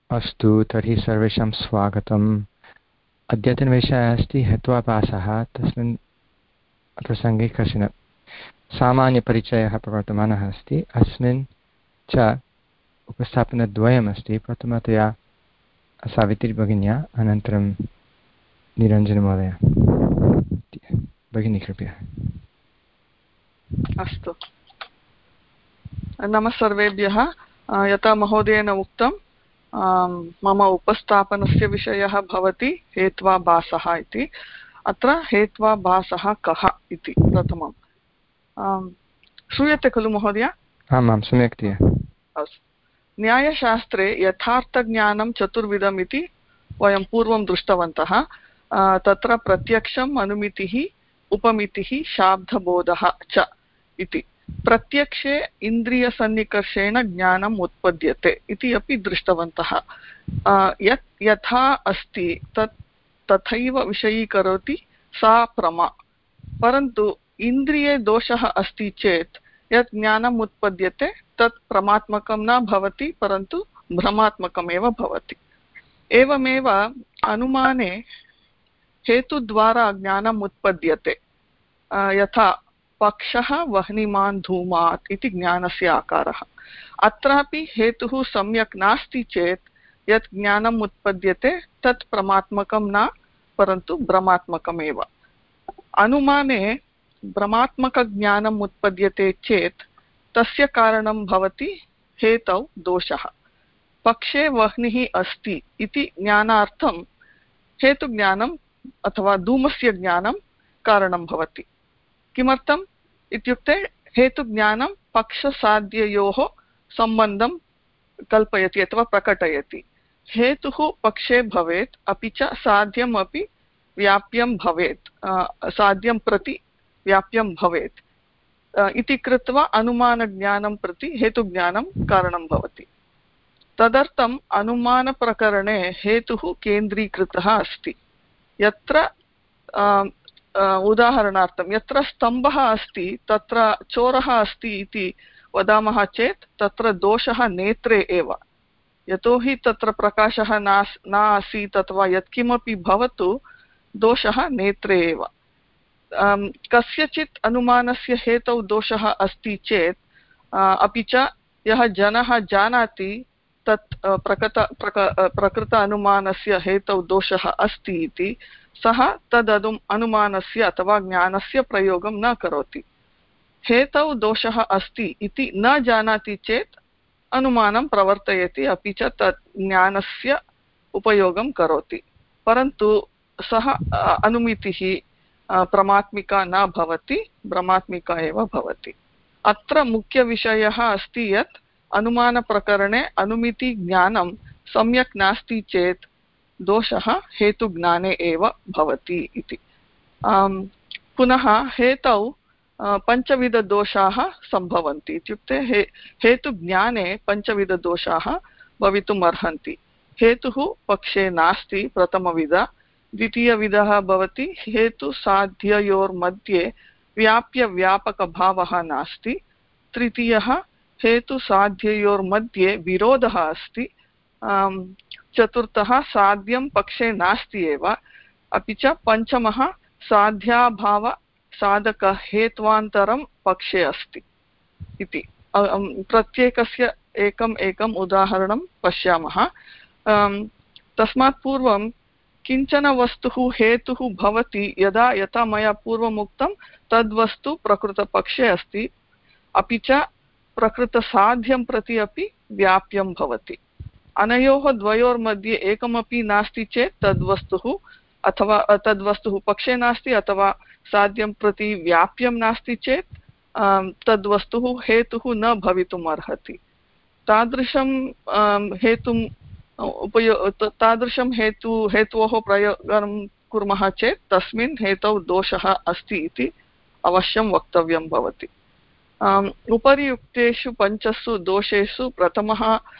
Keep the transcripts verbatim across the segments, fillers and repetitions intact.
अस्तु, तर्हि सर्वेषां स्वागतम्। अद्यतनविषयः अस्ति हेत्वाभासः। तस्मिन् प्रसङ्गे कश्चन सामान्यपरिचयः प्रवर्तमानः अस्ति। अस्मिन् च उपस्थापनद्वयमस्ति। प्रथमतया सावित्रीभगिन्या, अनन्तरं निरञ्जनमहोदय। भगिनी कृपया। अस्तु, नमः सर्वेभ्यः। यथा महोदयेन उक्तं, मम उपस्थापनस्य विषयः भवति हेत्वाभासः इति। अत्र हेत्वाभासः कः इति प्रथमं श्रूयते खलु महोदय? आम् आं, सम्यक्तया। अस्तु, न्यायशास्त्रे यथार्थज्ञानं चतुर्विधम् इति वयं पूर्वं दृष्टवन्तः। तत्र प्रत्यक्षम्, अनुमितिः, उपमितिः, शाब्दबोधः च इति। प्रत्यक्षे इन्द्रियसन्निकर्षेण ज्ञानम् उत्पद्यते इति अपि दृष्टवन्तः। यत् यथा अस्ति तत् तथैव विषयीकरोति सा प्रमा। परन्तु इन्द्रिये दोषः अस्ति चेत् यत् ज्ञानम् उत्पद्यते तत् प्रमात्मकं न भवति, परन्तु भ्रमात्मकमेव भवति। एवमेव अनुमाने हेतुद्वारा ज्ञानम् उत्पद्यते। यथा पक्षः वह्निमान् धूमात् इति ज्ञानस्य आकारः। अत्रापि हेतुः सम्यक् नास्ति चेत् यत् ज्ञानम् उत्पद्यते तत् प्रमात्मकं न, परन्तु भ्रमात्मकमेव। अनुमाने भ्रमात्मकज्ञानम् उत्पद्यते चेत् तस्य कारणं भवति हेतौ दोषः। पक्षे वह्निः अस्ति इति ज्ञानार्थं हेतुज्ञानम् अथवा धूमस्य ज्ञानं कारणं भवति। किमर्थम् इत्युक्ते हेतुज्ञानं पक्षसाध्ययोः सम्बन्धं कल्पयति अथवा प्रकटयति। हेतुः पक्षे भवेत्, अपि च साध्यम् अपि व्याप्यं भवेत्, साध्यं प्रति व्याप्यं भवेत् इति कृत्वा अनुमानज्ञानं प्रति हेतुज्ञानं कारणं भवति। तदर्थम् अनुमानप्रकरणे हेतुः केन्द्रीकृतः अस्ति। यत्र उदाहरणार्थं यत्र स्तम्भः अस्ति तत्र चोरः अस्ति इति वदामः चेत् तत्र दोषः नेत्रे एव। यतोहि तत्र प्रकाशः नास् न आसीत् अथवा यत्किमपि भवतु, दोषः नेत्रे एव। कस्यचित् अनुमानस्य हेतौ दोषः अस्ति चेत् अपि च यः जनः जानाति तत् प्रकृत प्रक प्रकृत अनुमानस्य हेतौ दोषः अस्ति इति, सः तद् अनुमानस्य अथवा ज्ञानस्य प्रयोगं न करोति। हेतौ दोषः अस्ति इति न जानाति चेत् अनुमानं प्रवर्तयति, अपि च तत् ज्ञानस्य उपयोगं करोति, परन्तु सः अनुमितिः प्रमात्मिका न भवति, भ्रमात्मिका एव भवति। अत्र मुख्यविषयः अस्ति यत् अनुमानप्रकरणे अनुमितिज्ञानं सम्यक् नास्ति चेत् दोषः हेतुज्ञाने एव भवति इति। पुनः हेतौ पञ्चविधदोषाः सम्भवन्ति, इत्युक्ते हे हेतुज्ञाने पञ्चविधदोषाः भवितुम् अर्हन्ति। हेतुः पक्षे नास्ति प्रथमविधः। द्वितीयविधः भवति हेतुसाध्ययोर्मध्ये व्याप्यव्यापकभावः नास्ति। तृतीयः हेतुसाध्ययोर्मध्ये विरोधः अस्ति। चतुर्थः साध्यं पक्षे नास्ति एव। अपि च पञ्चमः साध्याभाव साधक हेत्वान्तरं पक्षे अस्ति इति। प्रत्येकस्य एकम् एकम् उदाहरणं पश्यामः। तस्मात् पूर्वं किञ्चन वस्तुः हेतुः भवति यदा यथा मया पूर्वम् उक्तं तद्वस्तु प्रकृतपक्षे अस्ति, अपि च प्रकृतसाध्यं प्रति अपि व्याप्यं भवति। अनयोः द्वयोर्मध्ये एकमपि नास्ति चेत् तद्वस्तुः अथवा तद्वस्तुः पक्षे नास्ति अथवा साध्यं प्रति व्याप्यं नास्ति चेत् तद्वस्तुः हेतुः न भवितुम् अर्हति। तादृशं हेतुं उपयो तादृशं हेतु हेतोः प्रयोगं कुर्मः चेत् तस्मिन् हेतौ दोषः अस्ति इति अवश्यं वक्तव्यं भवति। उपरि उक्तेषु पञ्चसु दोषेषु प्रथमः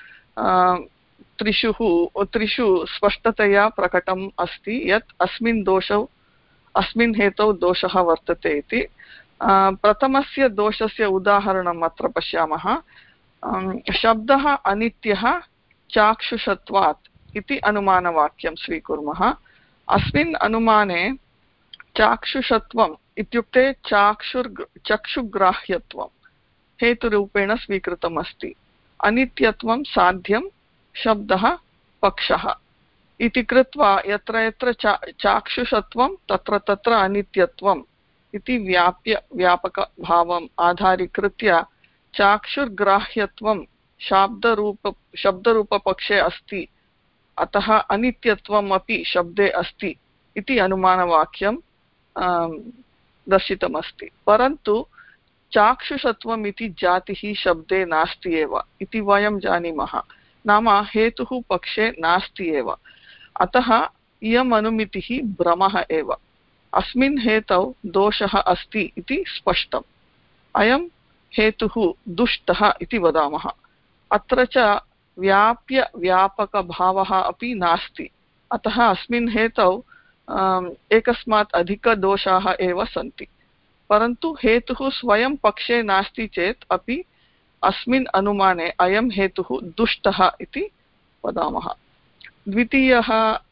त्रिषु त्रिषु स्पष्टतया प्रकटम् अस्ति यत् अस्मिन् दोषौ अस्मिन् हेतौ दोषः वर्तते इति। प्रथमस्य दोषस्य उदाहरणम् अत्र पश्यामः। शब्दः अनित्यः, चाक्षुषत्वात् इति अनुमानवाक्यं स्वीकुर्मः। अस्मिन् अनुमाने चाक्षुषत्वम् इत्युक्ते चाक्षुर् चक्षुग्राह्यत्वं हेतुरूपेण स्वीकृतम् अस्ति। अनित्यत्वं साध्यं शब्दः पक्षः इति कृत्वा यत्र यत्र चा चाक्षुषत्वं तत्र तत्र अनित्यत्वम् इति व्याप्य व्यापकभावम् आधारीकृत्य चाक्षुर्ग्राह्यत्वं शब्दरूप शब्दरूपपक्षे अस्ति, अतः अनित्यत्वम् अपि शब्दे अस्ति इति अनुमानवाक्यं दर्शितमस्ति। परन्तु चाक्षुषत्वम् इति जातिः शब्दे नास्ति एव इति वयं जानीमः, नाम हेतुः पक्षे नास्ति एव, अतः इयम् अनुमितिः भ्रमः एव। अस्मिन् हेतौ दोषः अस्ति इति स्पष्टम्। अयं हेतुः दुष्टः इति वदामः। अत्र च व्याप्य व्यापकभावः अपि नास्ति, अतः अस्मिन् हेतौ एकस्मात् अधिकदोषाः एव सन्ति। परन्तु हेतुः स्वयं पक्षे नास्ति चेत् अपि अस्मिन् अनुमाने अयं हेतुः दुष्टः इति वदामः। द्वितीयः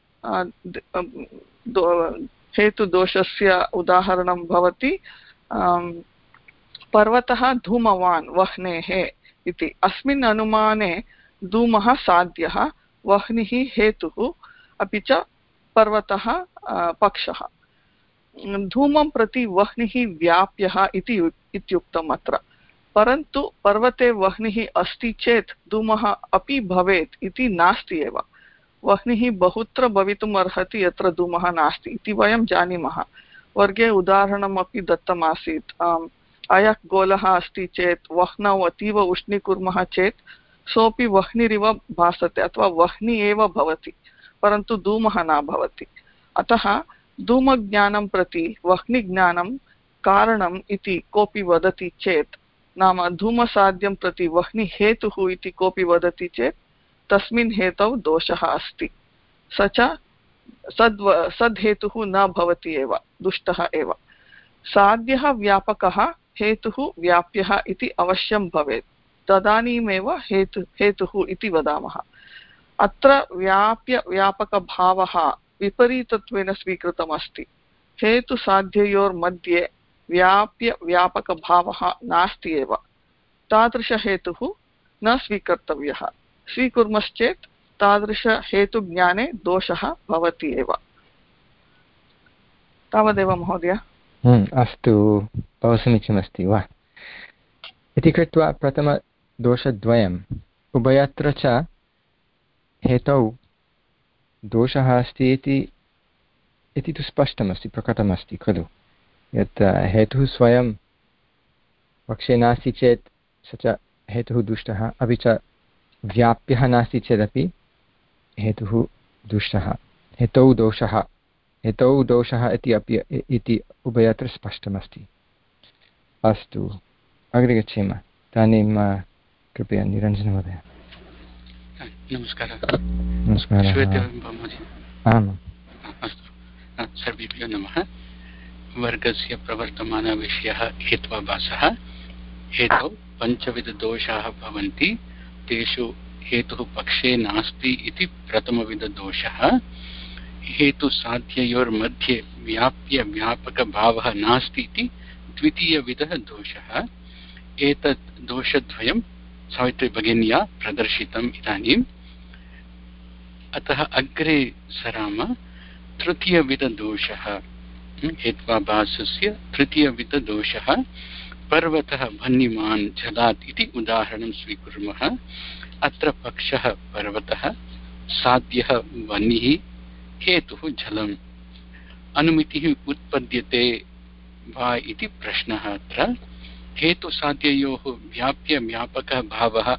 हेतुदोषस्य उदाहरणं भवति पर्वतः धूमवान् वह्नेः इति। अस्मिन् अनुमाने धूमः साध्यः, वह्निः हेतुः, अपि च पर्वतः पक्षः। धूमं प्रति वह्निः व्याप्यः इति इत्युक्तम् अत्र। परन्तु पर्वते वह्निः अस्ति चेत् धूमः अपि भवेत् इति नास्ति एव। वह्निः बहुत्र भवितुम् अर्हति यत्र धूमः नास्ति इति वयं जानीमः। वर्गे उदाहरणमपि दत्तमासीत्। अयः गोलः अस्ति चेत् वह्नौ अतीव उष्णीकुर्मः चेत् सोऽपि वह्निरिव भासते अथवा वह्नि एव भवति, परन्तु धूमः न भवति। अतः धूमज्ञानं प्रति वह्निज्ञानं कारणम् इति कोऽपि वदति चेत्, नाम धूमसाध्यं प्रति वह्निहेतुः इति कोऽपि वदति चेत् तस्मिन् हेतौ दोषः अस्ति। स च सद्व सद्हेतुः न भवति एव, दुष्टः एव। साध्यः व्यापकः हेतुः व्याप्यः इति अवश्यं भवेत्, तदानीमेव हेतु हेतुः इति वदामः। अत्र व्याप्य व्यापकभावः विपरीतत्वेन स्वीकृतमस्ति। हेतुसाध्ययोर्मध्ये व्याप्य व्यापकभावः नास्ति एव। तादृशहेतुः न स्वीकर्तव्यः। स्वीकुर्मश्चेत् तादृशहेतुज्ञाने दोषः भवति एव। तावदेव महोदय। अस्तु, बहु समीचीनमस्ति वा इति कृत्वा प्रथमदोषद्वयम् उभयत्र च हेतौ दोषः अस्ति इति इति तु स्पष्टमस्ति, प्रकटमस्ति खलु। यत् हेतुः स्वयं पक्षे नास्ति चेत् स च हेतुः दुष्टः, अपि च व्याप्यः नास्ति चेदपि हेतुः दुष्टः। हेतौ दोषः हेतौ दोषः इति अपि इति उभयत्र स्पष्टमस्ति। अस्तु, अग्रे गच्छेम। इदानीं कृपया निरञ्जनमहोदय। नमस्कारः। नमस्कारः। आम्, अस्तु, सर्वेभ्यो नमः। वर्गस्य प्रवर्तमानविषयः हेत्वाभासः। हेतौ पञ्चविधदोषाः भवन्ति, तेषु हेतुः पक्षे नास्ति इति प्रथमविधदोषः। हेतुसाध्ययोर्मध्ये व्याप्य व्यापकभावः नास्ति इति द्वितीयविधः दोषः। एतत् दोषद्वयं सावित्री भगिन्या प्रदर्शितम् इदानीम्। अतः अग्रे सराम। तृतीयविधदोषः, हेत्वाभासस्य तृतीयविधदोषः। पर्वतः भन्निमान् जलात् इति उदाहरणं स्वीकुर्मः। अत्र पक्षः पर्वतः, साध्यः वह्निः, हेतुः जलम्। अनुमितिः उत्पद्यते वा इति प्रश्नः। अत्र हेतुसाध्ययोः व्याप्य व्यापकः भावः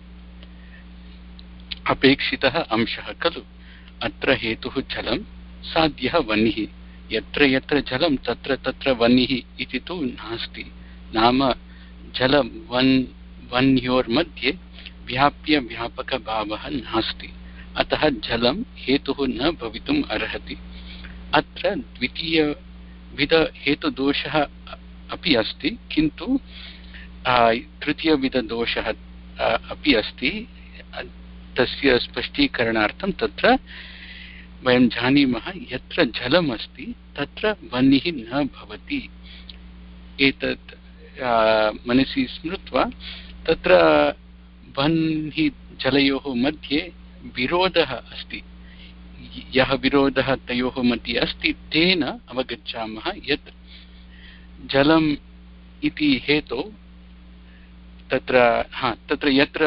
अपेक्षितः अंशः खलु। अत्र हेतुः जलं, साध्यः वह्निः। यत्र यत्र जलं तत्र तत्र वह्निः इति तु नास्ति, नाम जल वन् वह्न्योर्मध्ये व्याप्य व्यापकभावः नास्ति, अतः जलं हेतुः न भवितुम् अर्हति। अत्र द्वितीयविध हेतुदोषः अपि अस्ति, किन्तु तृतीयविधदोषः अपि अस्ति। तस्य स्पष्टीकरणार्थं तत्र वयं जानीमः यत्र जलमस्ति तत्र वह्निः न भवति। एतत् मनसि स्मृत्वा तत्र वह्निः जलयोः मध्ये विरोधः अस्ति, यः विरोधः तयोः मध्ये अस्ति तेन अवगच्छामः यत् जलम् इति हेतौ तत्र हा तत्र यत्र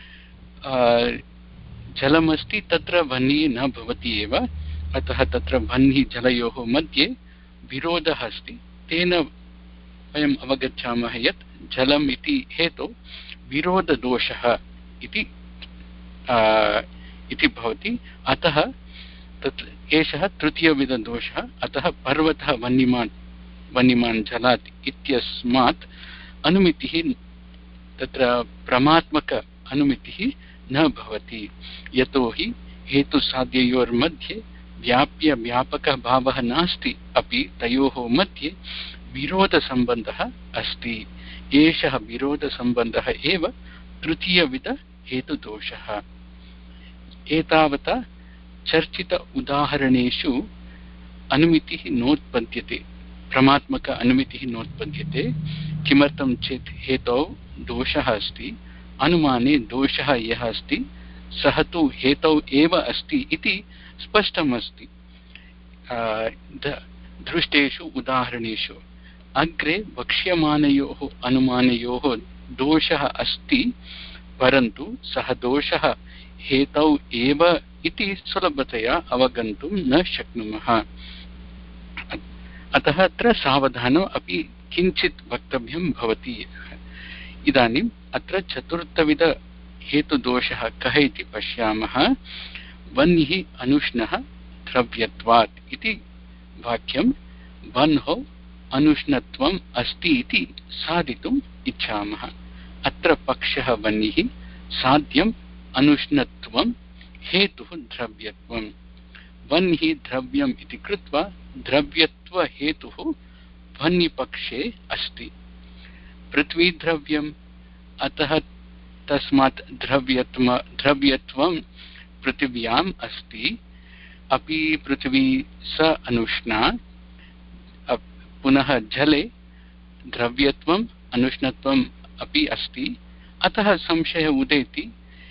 जलमस्ति तत्र वह्निः न भवति एव, अतः तत्र वह्निः जलयोः मध्ये विरोधः अस्ति, तेन वयम् अवगच्छामः यत् जलम् इति हेतौ विरोधदोषः इति इति भवति। अतः तत्र एषः तृतीयविधदोषः। अतः पर्वतः वह्निमान् वह्निमान् जलात् इत्यस्मात् अनुमितिः तत्र प्रमात्मक अनुमितिः न भवति, यतोहि हेतुसाध्ययोर्मध्ये व्याप्य व्यापकः भावः नास्ति, अपि तयोः मध्ये विरोधसम्बन्धः अस्ति। एषः विरोधसम्बन्धः एव तृतीयविध हेतुदोषः। एतावता चर्चित उदाहरणेषु अनुमितिः नोत्पद्यते, प्रमात्मक अनुमितिः नोत्पद्यते। किमर्थं चेत् हेतौ दोषः अस्ति, अनुमाने दोषः यः अस्ति सः तु हेतौ एव अस्ति इति स्पष्टमस्ति दृष्टेषु उदाहरणेषु। अग्रे वक्ष्यमानयोः अनुमानयोः दोषः अस्ति, परन्तु सः दोषः हेतौ एव इति सुलभतया अवगन्तुं न शक्नुमः। अतः अत्र सावधानम् अपि किञ्चित् वक्तव्यं भवति। इदानीम् अत्र चतुर्थविध हेतुदोषः कः इति पश्यामः। वह्निः अनुष्णः द्रव्यत्वात् इति वाक्यं वह्नौ अनुष्णत्वम् अस्ति इति साधितुम् इच्छामः। अत्र पक्षः वह्निः, साध्यम् अनुष्णत्वं, हेतुः द्रव्यत्वं। वह्निः द्रव्यम् इति कृत्वा द्रव्यत्वहेतुः वह्निपक्षे अस्ति। पृथ्वी द्रव्यम्, अतः तस्मात् द्रव्यत्व द्रव्यत्वं पृथिव्याम् अस्ति। अपि पृथ्वी स अनुष्णा। पुनः जले द्रव्यत्वम् अनुष्णत्वम् अपि अस्ति। अतः संशयः उदेति,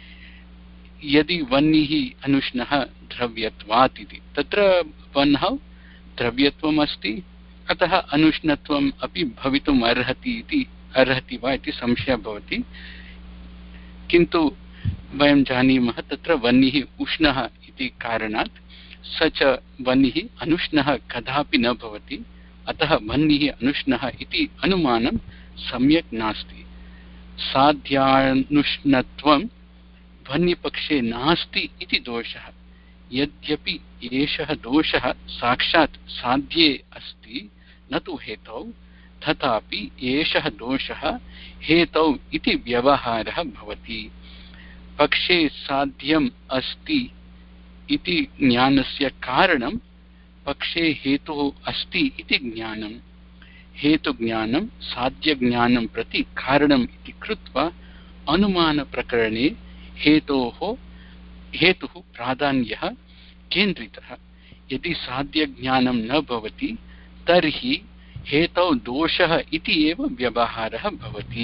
यदि वह्निः अनुष्णः द्रव्यत्वात् इति, तत्र वह्नौ द्रव्यत्वम् अस्ति, अतः अनुष्णत्वम् अपि भवितुम् अर्हति इति अर्हति वा इति संशयः भवति। किन्तु वयं जानीमः तत्र वह्निः उष्णः इति कारणात् स च वह्निः अनुष्णः कदापि न भवति। अतः वह्निः अनुष्णः इति अनुमानं सम्यक् नास्ति। साध्यानुष्णत्वं वह्निपक्षे नास्ति इति दोषः। यद्यपि एषः दोषः साक्षात् साध्ये अस्ति, न तु हेतौ, तथापि एषः दोषः हेतौ इति व्यवहारः भवति। पक्षे साध्यम् अस्ति इति ज्ञानस्य कारणं पक्षे हेतुः अस्ति इति ज्ञानं। हेतुज्ञानं साध्यज्ञानं प्रति कारणम् इति कृत्वा अनुमानप्रकरणे हेतोः हेतुः प्राधान्यः केन्द्रितः। यदि साध्यज्ञानं न भवति तर्हि हेतौ दोषः इति एव व्यवहारः भवति।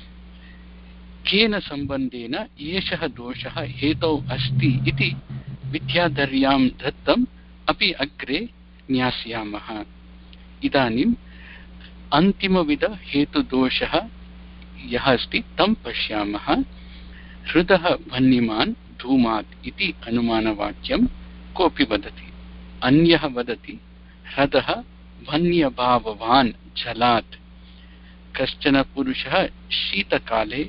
केन सम्बन्धेन एषः दोषः हेतौ अस्ति इति विद्याधर्यां दत्तम् अपि अग्रे ज्ञास्यामः। इदानीम् अन्तिमविध हेतुदोषः यः अस्ति तं पश्यामः। हृदः वह्निमान् धूमात् इति अनुमानवाक्यं कोऽपि वदति। अन्यः वदति हृदः वह्न्यभाववान् जलात्। कश्चन पुरुषः शीतकाले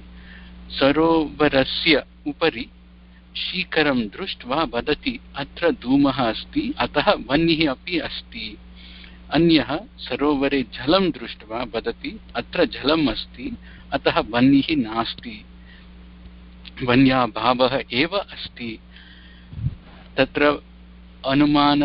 सरोवरस्य उपरि शीकरं दृष्ट्वा वदति अत्र धूमः अस्ति, अतः वह्निः अपि अस्ति। अन्यः सरोवरे जलं दृष्ट्वा वदति अत्र जलम् अस्ति, अतः वह्निः नास्ति, वह्न्याभावः एव अस्ति। तत्र अनुमान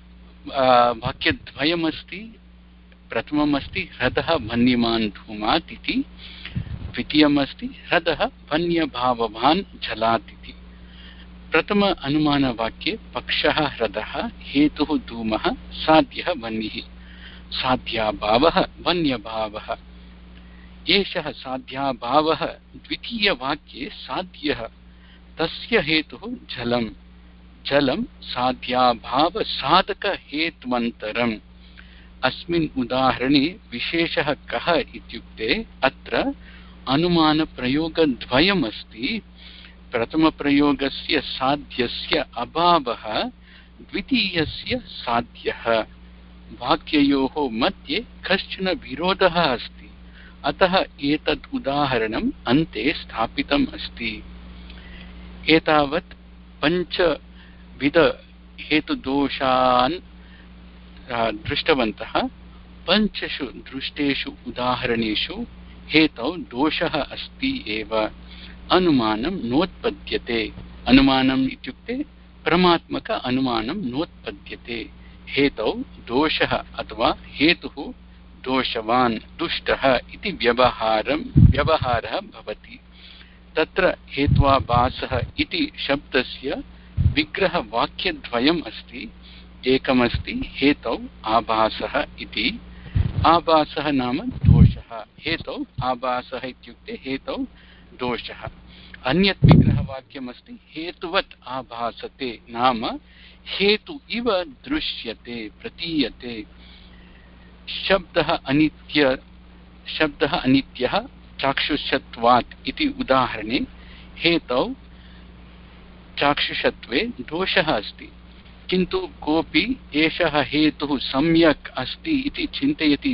वाक्यद्वयमस्ति। प्रथममस्ति हृदः वह्निमान् धूमात् इति, द्वितीयमस्ति हृदः वह्न्यभाववान् जलात् इति। प्रथम अनुमानवाक्ये पक्षः ह्रदः हेतुः धूमः साध्यः वह्निः साध्याभावः वन्यभावः एषः साध्याभावः द्वितीयवाक्ये साध्यः तस्य हेतुः जलं जलं साध्याभावसाधकहेत्वन्तरम् अस्मिन् उदाहरणे विशेषः कः इत्युक्ते अत्र अनुमानप्रयोगद्वयमस्ति प्रथमप्रयोगस्य साध्यस्य अभावः द्वितीयस्य साध्यः वाक्ययोः मध्ये कश्चन विरोधः अस्ति अतः एतत् उदाहरणम् अन्ते स्थापितम् अस्ति एतावत् पञ्चविध हेतुदोषान् दृष्टवन्तः पञ्चषु दृष्टेषु उदाहरणेषु हेतौ दोषः अस्ति एव अनुमानं नोत्पद्यते अनुमानम् इत्युक्ते परमात्मक अनुमानं नोत्पद्यते हेतौ दोषः अथवा हेतुः दोषवान् दुष्टः इति व्यवहारं व्यवहारः भवति तत्र हेत्वाभासः इति शब्दस्य विग्रहवाक्यद्वयम् अस्ति एकमस्ति हेतौ आभासः इति आभासः नाम दोषः हेतौ आभासः इत्युक्ते हेतौ दोषः अन्यत् विग्रहवाक्यमस्ति हेतुवत् आभासते नाम हेतु इव दृश्यते प्रतीयते शब्दः अनित्य शब्दः अनित्यः चाक्षुषत्वात् इति उदाहरणे हेतौ चाक्षुषत्वे दोषः अस्ति किन्तु कोऽपि एषः हेतुः सम्यक् अस्ति इति चिन्तयति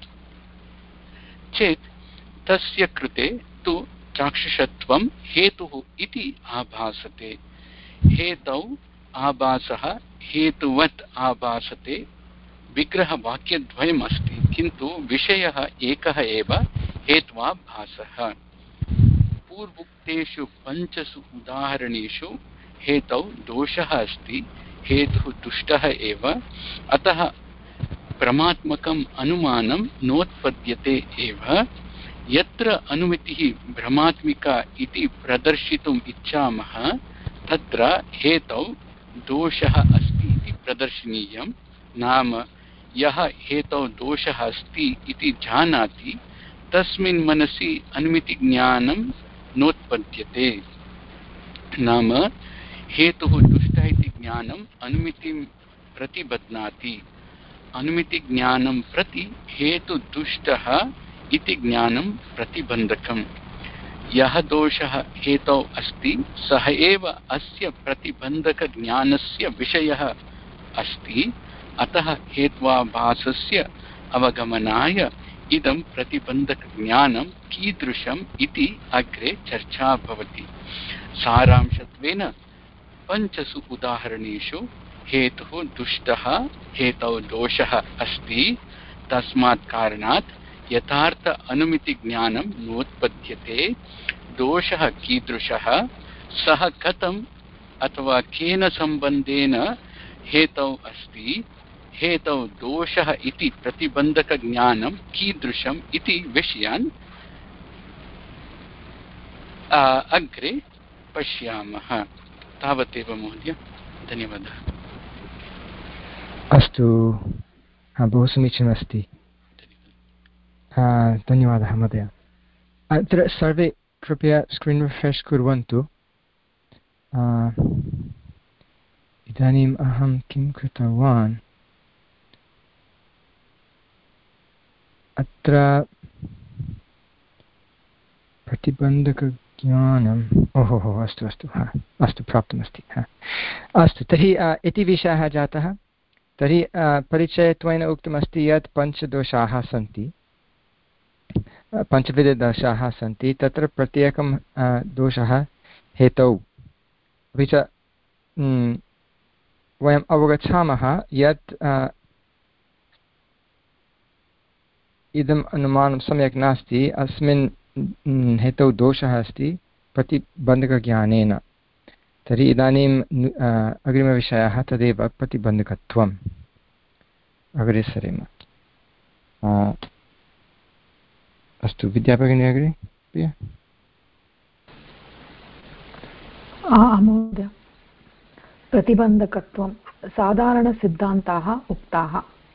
चेत् तस्य कृते तु चाक्षुषत्वं हेतुः इति आभासते हेतौ आभासः हेतुवत् आभासते विग्रहवाक्यद्वयम् अस्ति किन्तु विषयः एकः एव हेत्वाभासः पूर्वोक्तेषु पञ्चसु उदाहरणेषु हेतौ दोषः अस्ति हेतुः दुष्टः एव अतः भ्रमात्मकम् अनुमानं नोत्पद्यते एव यत्र अनुमितिः भ्रमात्मिका इति प्रदर्शितुम् इच्छामः तत्र हेतौ दोषः अस्ति इति प्रदर्शनीयं नाम यः हेतौ दोषः अस्ति इति जानाति तस्मिन् मनसि अनुमितिज्ञानं नोत्पद्यते नाम हेतुः दुष्टः इति ज्ञानम् अनुमितिं प्रतिबध्नाति अनुमितिज्ञानं प्रति हेतुदुष्टः इति ज्ञानं प्रतिबन्धकम् यः दोषः हेतौ अस्ति सः एव अस्य प्रतिबन्धकज्ञानस्य विषयः अस्ति अतः हेत्वाभासस्य अवगमनाय इदं प्रतिबन्धकज्ञानं कीदृशम् इति अग्रे चर्चा भवति सारांशत्वेन पञ्चसु उदाहरणेषु हेतुः दुष्टः हेतौ दोषः अस्ति तस्मात् कारणात् यथार्थ अनुमितिज्ञानं नोत्पद्यते दोषः कीदृशः सः कथम् अथवा केन सम्बन्धेन हेतौ अस्ति हेतौ दोषः इति प्रतिबन्धकज्ञानं कीदृशम् इति विषयान् अग्रे पश्यामः तावदेव महोदय धन्यवादः अस्तु बहु समीचीनमस्ति धन्यवादः महोदय अत्र सर्वे कृपया स्क्रीन् रिफ्रेश् कुर्वन्तु इदानीम् अहं किं कृतवान् अत्र प्रतिबन्धकज्ञानम् ओहो हो अस्तु अस्तु हा अस्तु प्राप्तमस्ति हा अस्तु तर्हि इति विषयः जातः तर्हि परिचयत्वेन उक्तमस्ति यत् पञ्चदोषाः सन्ति पञ्चविधदोषाः सन्ति तत्र प्रत्येकं दोषः हेतौ अपि च वयम् अवगच्छामः यत् इदम् अनुमानं सम्यक् नास्ति अस्मिन् हेतौ दोषः अस्ति प्रतिबन्धकज्ञानेन तर्हि इदानीम् अग्रिमविषयः तदेव प्रतिबन्धकत्वम् अग्रे सरेम अस्तु विद्याभगिनी अग्रे महोदय प्रतिबन्धकत्वं साधारणसिद्धान्ताः उक्ताः।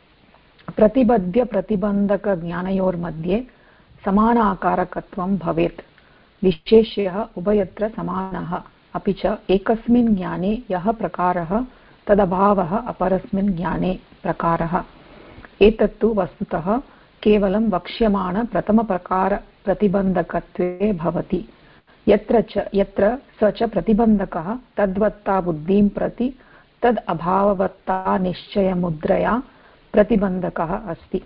प्रतिबद्ध्यप्रतिबन्धकज्ञानयोर्मध्ये समान आकारकत्वं भवेत्। विशेष्यः उभयत्र समानः, अपि च एकस्मिन् ज्ञाने यः प्रकारः तदभावः अपरस्मिन् ज्ञाने प्रकारः। एतत्तु वस्तुतः केवलं वक्ष्यमाणप्रथमप्रकारप्रतिबन्धकत्वे भवति। यत्र च यत्र स च प्रतिबन्धकः तद्वत्ता बुद्धिं प्रति तद् अभाववत्ता निश्चयमुद्रया प्रतिबन्धकः अस्ति।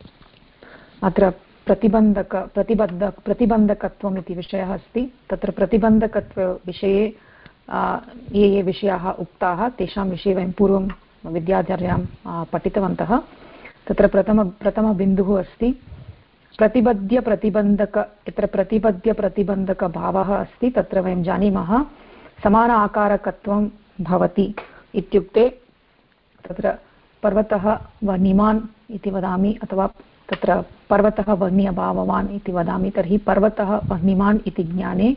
अत्र प्रतिबन्धक प्रतिबद्ध प्रतिबन्धकत्वम् इति विषयः अस्ति। तत्र प्रतिबन्धकत्वविषये ये ये विषयाः उक्ताः तेषां विषये वयं पूर्वं विद्याचर्यां पठितवन्तः। तत्र प्रथम प्रथमबिन्दुः अस्ति प्रतिबद्ध्य प्रतिबन्धक। यत्र प्रतिबद्ध्य प्रतिबन्धकभावः अस्ति तत्र वयं जानीमः समान आकारकत्वं भवति इत्युक्ते तत्र पर्वतः वह्निमान् इति वदामि अथवा तत्र पर्वतः वह्न्यभाववान् इति वदामि तर्हि पर्वतः वह्निमान् इति ज्ञाने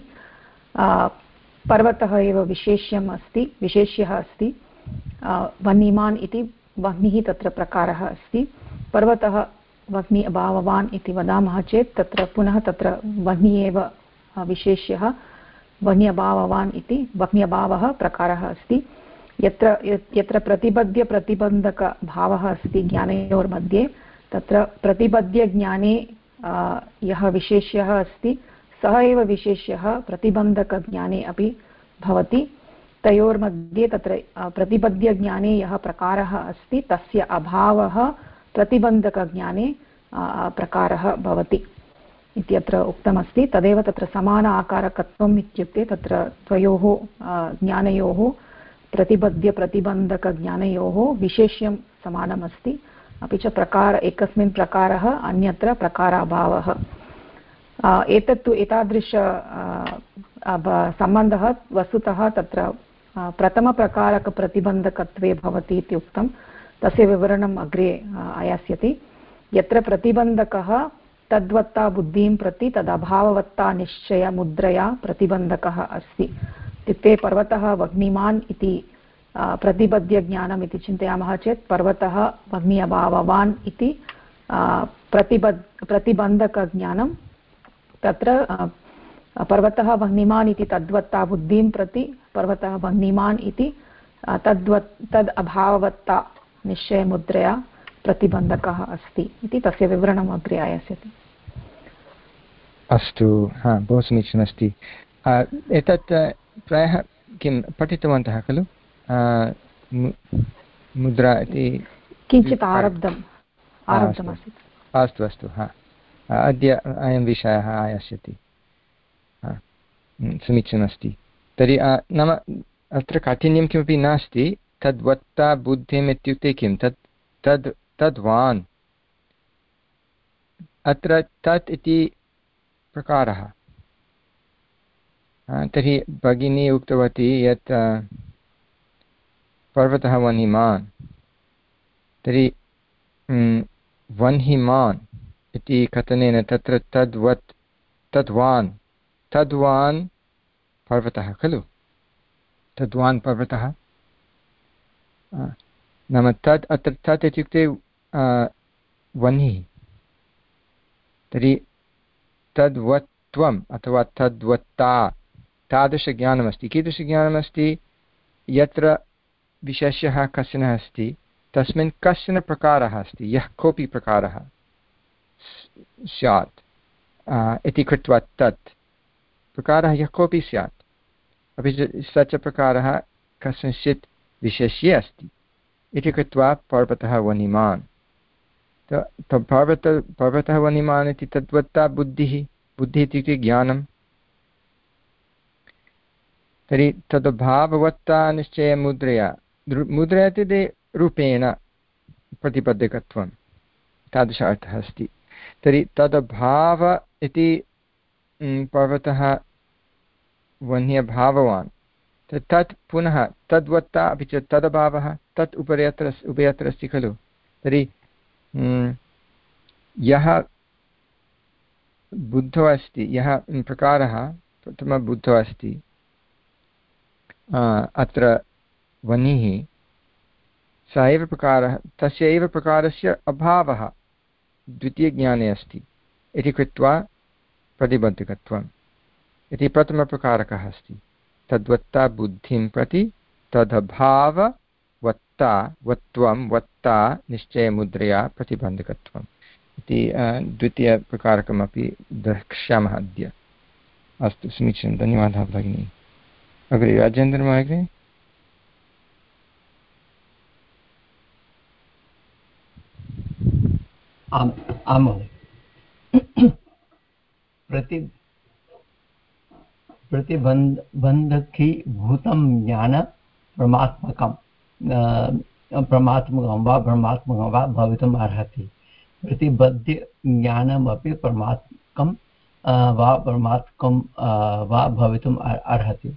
पर्वतः एव विशेष्यम् अस्ति विशेष्यः अस्ति। वह्निमान् इति वह्निः तत्र प्रकारः अस्ति। पर्वतः वह्नि अभाववान् इति वदामः चेत् तत्र पुनः तत्र वह्नि एव विशेष्यः वह्न्यभाववान् इति वह्न्यभावः प्रकारः अस्ति। यत्र यत्र प्रतिबद्ध्य प्रतिबन्धकभावः अस्ति ज्ञानयोर्मध्ये तत्र प्रतिबद्ध्यज्ञाने यः विशेष्यः अस्ति सः एव विशेष्यः प्रतिबन्धकज्ञाने अपि भवति। तयोर्मध्ये तत्र प्रतिबद्ध्यज्ञाने यः प्रकारः अस्ति तस्य अभावः प्रतिबन्धकज्ञाने प्रकारः भवति इत्यत्र उक्तमस्ति। तदेव तत्र समान आकारकत्वम् इत्युक्ते तत्र द्वयोः ज्ञानयोः प्रतिबद्ध्यप्रतिबन्धकज्ञानयोः विशेष्यं समानमस्ति, अपि च प्रकार एकस्मिन् प्रकारः अन्यत्र प्रकाराभावः। एतत्तु एतादृश सम्बन्धः वस्तुतः तत्र प्रथमप्रकारकप्रतिबन्धकत्वे भवति इति उक्तं। तस्य विवरणम् अग्रे आयास्यति। यत्र प्रतिबन्धकः तद्वत्ता बुद्धिं प्रति तदभाववत्ता निश्चयमुद्रया प्रतिबन्धकः अस्ति। इत्युक्ते पर्वतः वह्निमान् इति प्रतिबद्ध्यज्ञानम् इति चिन्तयामः चेत् पर्वतः वह्नि अभाववान् इति प्रतिबद्ध प्रतिबन्धकज्ञानं तत्र पर्वतः वह्निमान् इति तद्वत्ता बुद्धिं प्रति पर्वतः वह्निमान् इति तद्वत् तद् अभाववत्ता निश्चयमुद्रया प्रतिबन्धकः अस्ति इति तस्य विवरणम् अग्रे आयास्यति। अस्तु, हा बहु समीचीनमस्ति। एतत् प्रायः किं पठितवन्तः खलु? मुद्रा इति किञ्चित् आरब्धम् आरब्धमासीत्। अस्तु अस्तु, हा अद्य अयं विषयः आयास्यति। समीचीनमस्ति। तर्हि नाम अत्र काठिन्यं किमपि नास्ति। तद्वत्ता बुद्धिम् इत्युक्ते किं? तत् तद् तद्वान्। अत्र तत् इति प्रकारः। तर्हि भगिनी उक्तवती यत् पर्वतः वह्निमान्। तर्हि वह्निमान् इति कथनेन तत्र तद्वत् तद्वान् तद्वान् पर्वतः खलु? तद्वान् पर्वतः नाम तत् अत्र तत् इत्युक्ते वह्निः। तर्हि तद्वत्त्वम् अथवा तद्वत्ता तादृशज्ञानमस्ति। कीदृशज्ञानमस्ति? यत्र विशेष्यः कश्चन अस्ति तस्मिन् कश्चन प्रकारः अस्ति, यः कोऽपि प्रकारः स्यात् इति कृत्वा तत् प्रकारः यः कोऽपि स्यात्, अपि च स च प्रकारः कस्मिंश्चित् विशेष्ये अस्ति इति कृत्वा पर्वतः वह्निमान्। पर्वत पर्वतः वह्निमान् इति तद्वत्ता बुद्धिः। बुद्धिः इत्युक्ते ज्ञानं। तर्हि तदभाववत्ता निश्चयमुद्रया। मुद्रया इत्युक्ते रूपेण प्रतिबद्धकत्वं, तादृश अर्थः अस्ति। तर्हि तदभाव इति पर्वतः वह्न्यभाववान्। तत् पुनः तद्वत्ता अपि च तदभावः तत् उभयत्र उभयत्र अस्ति खलु। तर्हि यः बुद्धो अस्ति, यः प्रकारः प्रथमबुद्धो अस्ति, अत्र वनिः स एव प्रकारः तस्य एव प्रकारस्य अभावः द्वितीयज्ञाने अस्ति इति कृत्वा प्रतिबद्धकत्वम् इति प्रथमप्रकारकः अस्ति। तद्वत्ता बुद्धिं प्रति तदभाववत्ता वत्वं वत्ता निश्चयमुद्रया प्रतिबन्धकत्वम् इति द्वितीयप्रकारकमपि द्रक्ष्यामः अद्य। अस्तु, समीचीनं, धन्यवादः भगिनी। अग्रे राजेन्द्रमहोदय अग्रे। आम् आं महोदय। प्रति प्रतिबन्ध बन्धकीभूतं ज्ञान परमात्मकं परमात्मकं वा ब्रह्मात्मकं वा भवितुम् अर्हति। प्रतिबद्ध ज्ञानमपि परमात्मकं वा परमात्मकं वा भवितुम् अर्हति।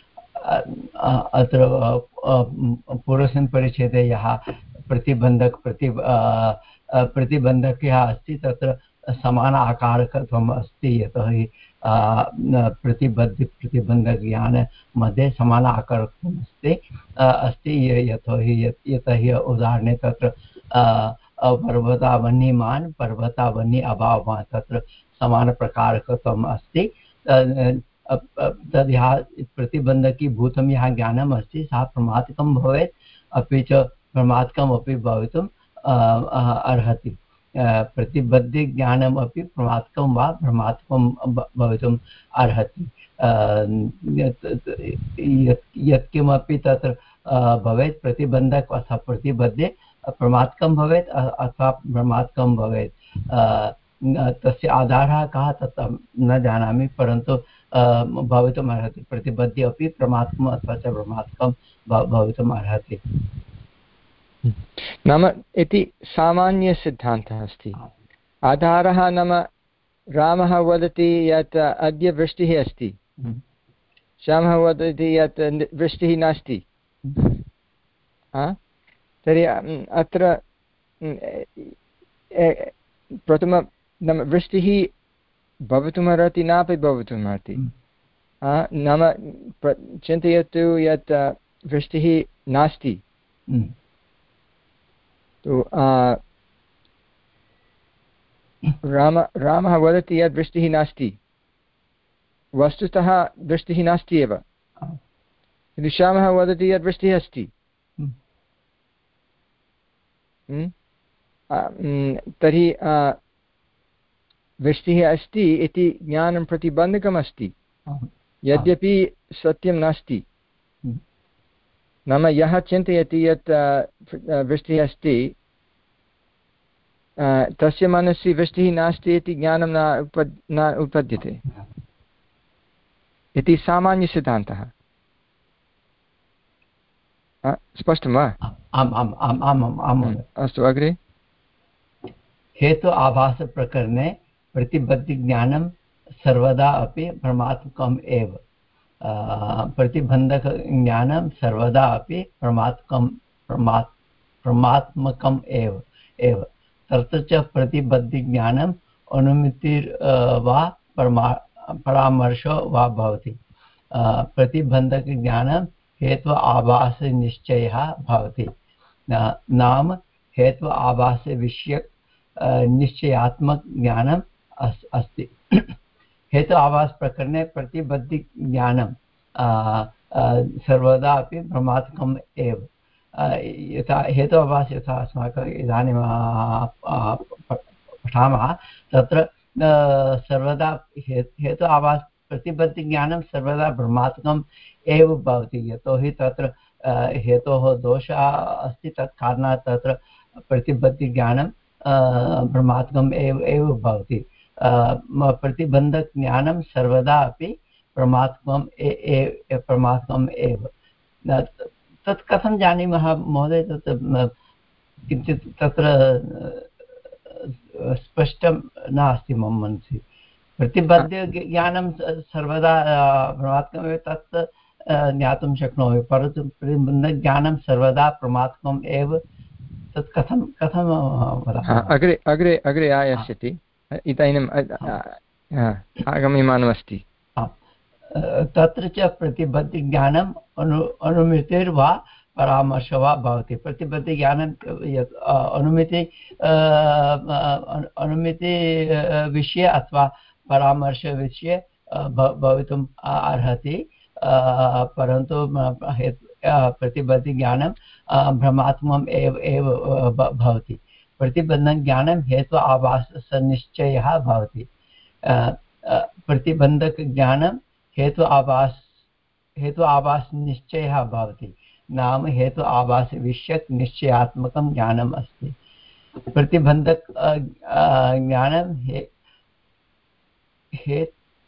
अत्र पूर्वस्मिन् परिच्छेदे यः प्रतिबन्धक प्रति प्रतिबन्धकः अस्ति तत्र समान आकारकत्वम् अस्ति, यतोहि प्रतिबद्ध प्रतिबन्धकज्ञान मध्ये समान आकारकत्वम् अस्ति अस्ति यतोहि यतोहि उदाहरणे तत्र पर्वतावन्यमान् पर्वतावन्य अभाववान् तत्र समानप्रकारकत्वम् अस्ति। तद् यः प्रतिबन्धकीभूतं यः ज्ञानम् अस्ति सः प्रमात्मकं भवेत्, अपि च प्रमात्मकम् अपि भवितुम् अर्हति। प्रतिबद्धि ज्ञानमपि प्रमात्मकं वा भ्रमात्मकं भवितुम् अर्हति। यत्किमपि तत्र भवेत् प्रतिबन्धक अथवा प्रतिबद्धे प्रमात्मकं भवेत् अथवा भ्रमात्मकं भवेत्। तस्य आधारः कः तत् न जानामि, परन्तु भवितुम् अर्हति। प्रतिबद्धे अपि प्रमात्मकम् अथवा च भ्रमात्मकं भवितुम् अर्हति। नाम इति सामान्यसिद्धान्तः अस्ति। आधारः नाम रामः वदति यत् अद्य वृष्टिः अस्ति, श्यामः वदति यत् वृष्टिः नास्ति। तर्हि अत्र प्रथमं नाम वृष्टिः भवितुमर्हति नापि भवितुमर्हति। नाम चिन्तयतु यत् वृष्टिः नास्ति, तो राम रामः वदति यत् वृष्टिः नास्ति, वस्तुतः वृष्टिः नास्ति एव, किन्तु श्यामः वदति यत् वृष्टिः अस्ति। तर्हि वृष्टिः अस्ति इति ज्ञानं प्रतिबन्धकमस्ति, यद्यपि सत्यं नास्ति। नाम यः चिन्तयति यत् वृष्टिः अस्ति तस्य मनसि वृष्टिः नास्ति इति ज्ञानं न उप न उत्पद्यते इति सामान्यसिद्धान्तः। स्पष्टं वा? आम् आम् आम् आम् आम् अस्तु, अग्रे। हेतु आभासप्रकरणे प्रतिबद्धज्ञानं सर्वदा अपि परमात्मकम् एव। प्रतिबन्धकज्ञानं सर्वदा अपि परमात्मकं प्रमात् परमात्मकम् एव एव तत्र च प्रतिबद्धज्ञानम् अनुमितिर् वा परमा परामर्शो वा भवति। प्रतिबन्धकज्ञानं हेतु आभासनिश्चयः भवति। नाम हेतु आभासविषयक निश्चयात्मक ज्ञानम् अस्ति। हेतु आभास प्रकरणे प्रतिबद्धज्ञानं सर्वदा अपि परमात्मकम् एव। यथा हेतु आभास यथा अस्माकम् इदानीं पठामः तत्र सर्वदा हेतु आभास प्रतिबद्धज्ञानं सर्वदा परमात्मकम् एव भवति, यतोहि तत्र हेतोः दोषः अस्ति, तत् कारणात् तत्र प्रतिबद्धज्ञानं परमात्मकम् एव एव भवति। प्रतिबन्धज्ञानं सर्वदा अपि परमात्मकम् परमात्मकम् एव। तत् कथं जानीमः महोदय? तत् किञ्चित् तत्र स्पष्टं नास्ति मम मनसि। प्रतिबद्धज्ञानं सर्वदा परमात्मकमेव तत् ज्ञातुं शक्नोमि, परन्तु प्रतिबन्धज्ञानं सर्वदा परमात्मकम् एव, तत् कथं कथं वदामः? अग्रे अग्रे अग्रे आयास्यति, इदानीम् आगम्यमानमस्ति। तत्र च प्रतिबद्धज्ञानम् अनु अनुमितिर्वा परामर्श वा भवति प्रतिबद्धज्ञानं यत् अनुमिति अनुमिति विषये अथवा परामर्शविषये भवितुम् अर्हति परन्तु प्रतिबद्धज्ञानं भ्रमात्मकम् एव एव भवति प्रतिबन्धज्ञानं हेतु आभासनिश्चयः भवति प्रतिबन्धकज्ञानं हेतु आभास हेतु आभासनिश्चयः भवति नाम हेतु आभासविषयक निश्चयात्मकं ज्ञानम् अस्ति प्रतिबन्धक ज्ञानं हे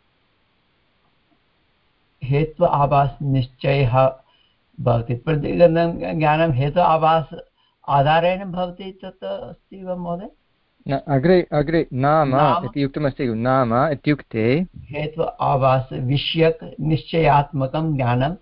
हेतु आभासनिश्चयः भवति प्रतिबन्धक ज्ञानं हेतु आभास आधारेण भवति तत् अस्ति वा महोदय न अग्रे अग्रे नाम इति उक्तमस्ति नाम इत्युक्ते हेतु आभास विषयक निश्चयात्मकं ज्ञानं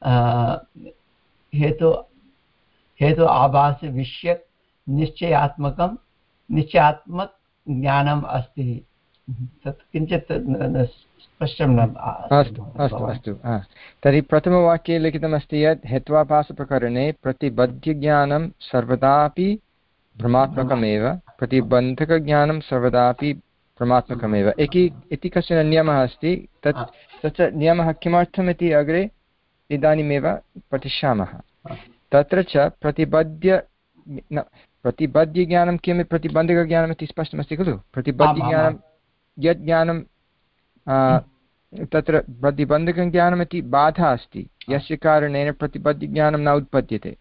हेतु हेतु आभास विषयक निश्चयात्मकं निश्चयात्मक ज्ञानम् अस्ति तत् किञ्चित् स्पष्टं न अस्तु अस्तु अस्तु तर्हि प्रथमवाक्ये लिखितमस्ति यत् हेत्वाभासप्रकरणे प्रतिबद्धज्ञानं सर्वदापि भ्रमात्मकमेव प्रतिबन्धकज्ञानं सर्वदापि भ्रमात्मकमेव एकी इति कश्चन नियमः अस्ति तत् तच्च नियमः किमर्थम् इति अग्रे इदानीमेव पठिष्यामः तत्र च प्रतिबद्ध प्रतिबद्धज्ञानं किं प्रतिबन्धकज्ञानम् इति स्पष्टमस्ति खलु प्रतिबद्धज्ञानं यत् ज्ञानं तत्र प्रतिबन्धकज्ञानम् इति बाधा अस्ति यस्य कारणेन प्रतिबद्धज्ञानं न उत्पद्यते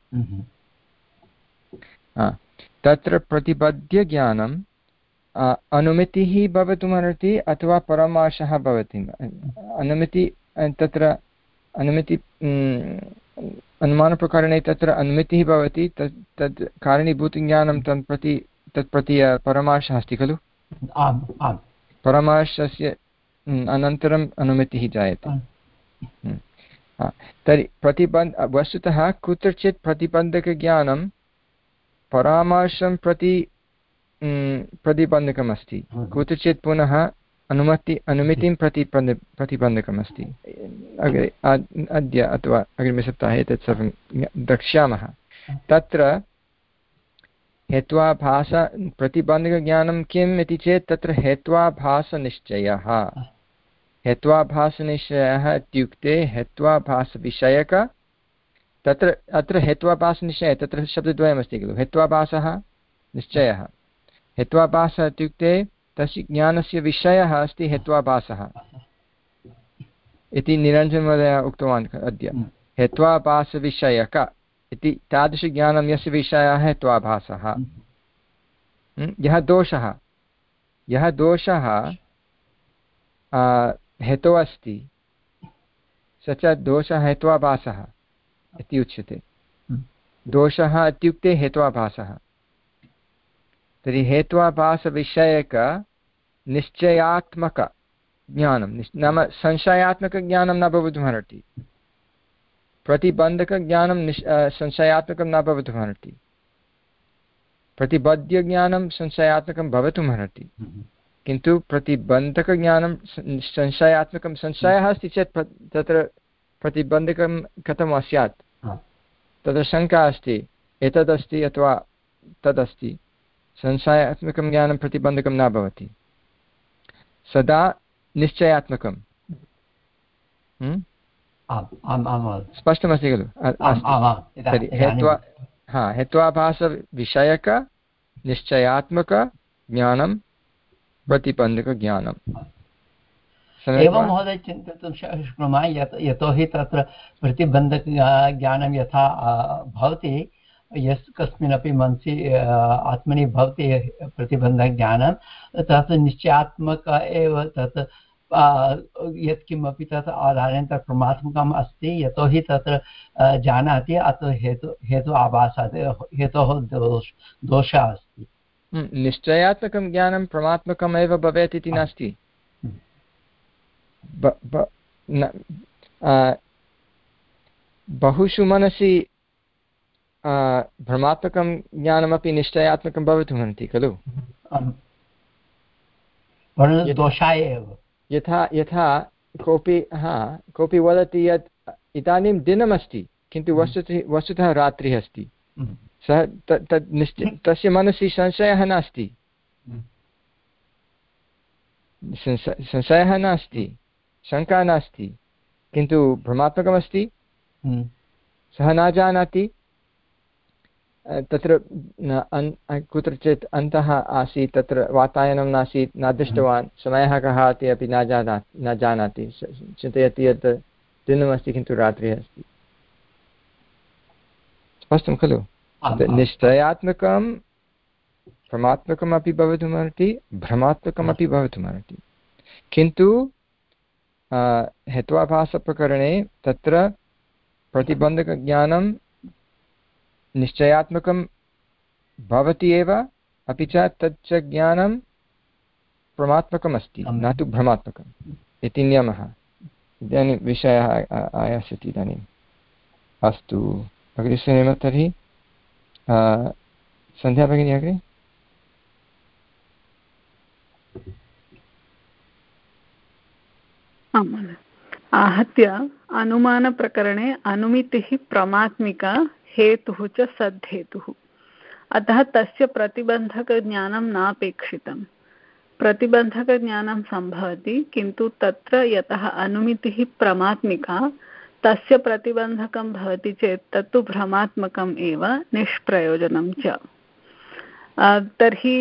तत्र प्रतिबद्धज्ञानम् अनुमितिः भवितुमर्हति अथवा परामर्शः भवति अनुमिति तत्र अनुमिति अनुमानप्रकरणे तत्र अनुमितिः भवति तत् तत् कारणीभूतज्ञानं तं प्रति तत् प्रति परामर्शः अस्ति खलु आम् आम् परामर्शस्य अनन्तरम् अनुमितिः जायते तर्हि प्रतिबन्ध वस्तुतः कुत्रचित् प्रतिबन्धकज्ञानं परामर्शं प्रति प्रतिबन्धकमस्ति कुत्रचित् पुनः अनुमति अनुमितिं प्रति प्रतिबन्धकमस्ति अग्रे अद्य अथवा अग्रिमसप्ताहे तत् सर्वं द्रक्ष्यामः तत्र हेत्वाभास प्रतिबन्धकज्ञानं किम् इति चेत् तत्र हेत्वाभासनिश्चयः हेत्वाभासनिश्चयः इत्युक्ते हेत्वाभासविषयक तत्र अत्र हेत्वाभासनिश्चयः तत्र शब्दद्वयमस्ति खलु हेत्वाभासः निश्चयः हेत्वाभासः इत्युक्ते तस्य ज्ञानस्य विषयः अस्ति हेत्वाभासः इति निरञ्जनमहोदयः उक्तवान् अद्य हेत्वाभासविषयक इति तादृशज्ञानं यस्य विषयः हेत्वाभासः यः दोषः यः दोषः हेतौ अस्ति स च दोषः हेत्वाभासः इति उच्यते दोषः इत्युक्ते हेत्वाभासः तर्हि हेत्वाभासविषयक निश्चयात्मकज्ञानं नाम संशयात्मकज्ञानं न भवितुमर्हति प्रतिबन्धकज्ञानं निश् संशयात्मकं न भवितुमर्हति प्रतिबद्धज्ञानं संशयात्मकं भवितुमर्हति किन्तु प्रतिबन्धकज्ञानं संशयात्मकं संशयः अस्ति चेत् तत्र प्रतिबन्धकं कथं स्यात् तत्र शङ्का अस्ति एतदस्ति अथवा तदस्ति संशयात्मकं ज्ञानं प्रतिबन्धकं न भवति सदा निश्चयात्मकं स्पष्टमस्ति खलु तर्हि हेत्वा हा हेत्वाभासविषयक निश्चयात्मकज्ञानं प्रतिबन्धकज्ञानं एवं महोदय चिन्तयितुं शक्नुमः यत् यतोहि तत्र प्रतिबन्धकज्ञानं यथा भवति यस् कस्मिन्नपि मनसि आत्मनि भवति प्रतिबन्धज्ञानं तत् निश्चयात्मक एव तत् यत्किमपि तत् आधारेण तत् परमात्मकम् अस्ति यतोहि तत्र जानाति अतः हेतु हेतु आभासः हेतोः दोष दोषः अस्ति निश्चयात्मकं ज्ञानं परमात्मकम् एव भवेत् इति नास्ति बहुषु मनसि भ्रमात्मकं ज्ञानमपि निश्चयात्मकं भवितुमर्हति खलु दोषाय एव यथा यथा कोऽपि हा कोऽपि वदति यत् इदानीं दिनमस्ति किन्तु वस्तुतः वस्तुतः रात्रिः अस्ति, सः तद् निश्चय तस्य मनसि संशयः नास्ति, संशयः नास्ति, शङ्का नास्ति, किन्तु भ्रमात्मकमस्ति, सः न जानाति, तत्र कुत्रचित् अन्तः आसीत्, तत्र वातायनं नासीत्, न दृष्टवान्, समयः कः इति अपि न जाना न जानाति, चिन्तयति यत् दिनमस्ति किन्तु रात्रिः अस्ति। स्पष्टं खलु? निश्चयात्मकं भ्रमात्मकमपि भवितुमर्हति, भ्रमात्मकमपि भवितुमर्हति, किन्तु हेत्वाभासप्रकरणे तत्र प्रतिबन्धकज्ञानं निश्चयात्मकं भवति एव, अपि च तच्च ज्ञानं प्रमात्मकमस्ति, न तु भ्रमात्मकम् इति नियमः। इदानीं विषयः आयास्यति इदानीम्। अस्तु, अग्रे सरेम तर्हि। सन्ध्या भगिनी अग्रे। आहत्य अनुमानप्रकरणे अनुमितिः प्रमात्मिका हेतुः च सद्धेतुः, अतः तस्य प्रतिबन्धकज्ञानं नापेक्षितम्। प्रतिबन्धकज्ञानं सम्भवति, किन्तु तत्र यतः अनुमितिः प्रमात्मिका तस्य प्रतिबन्धकं भवति चेत् तत्तु भ्रमात्मकम् एव, निष्प्रयोजनं च। तर्हि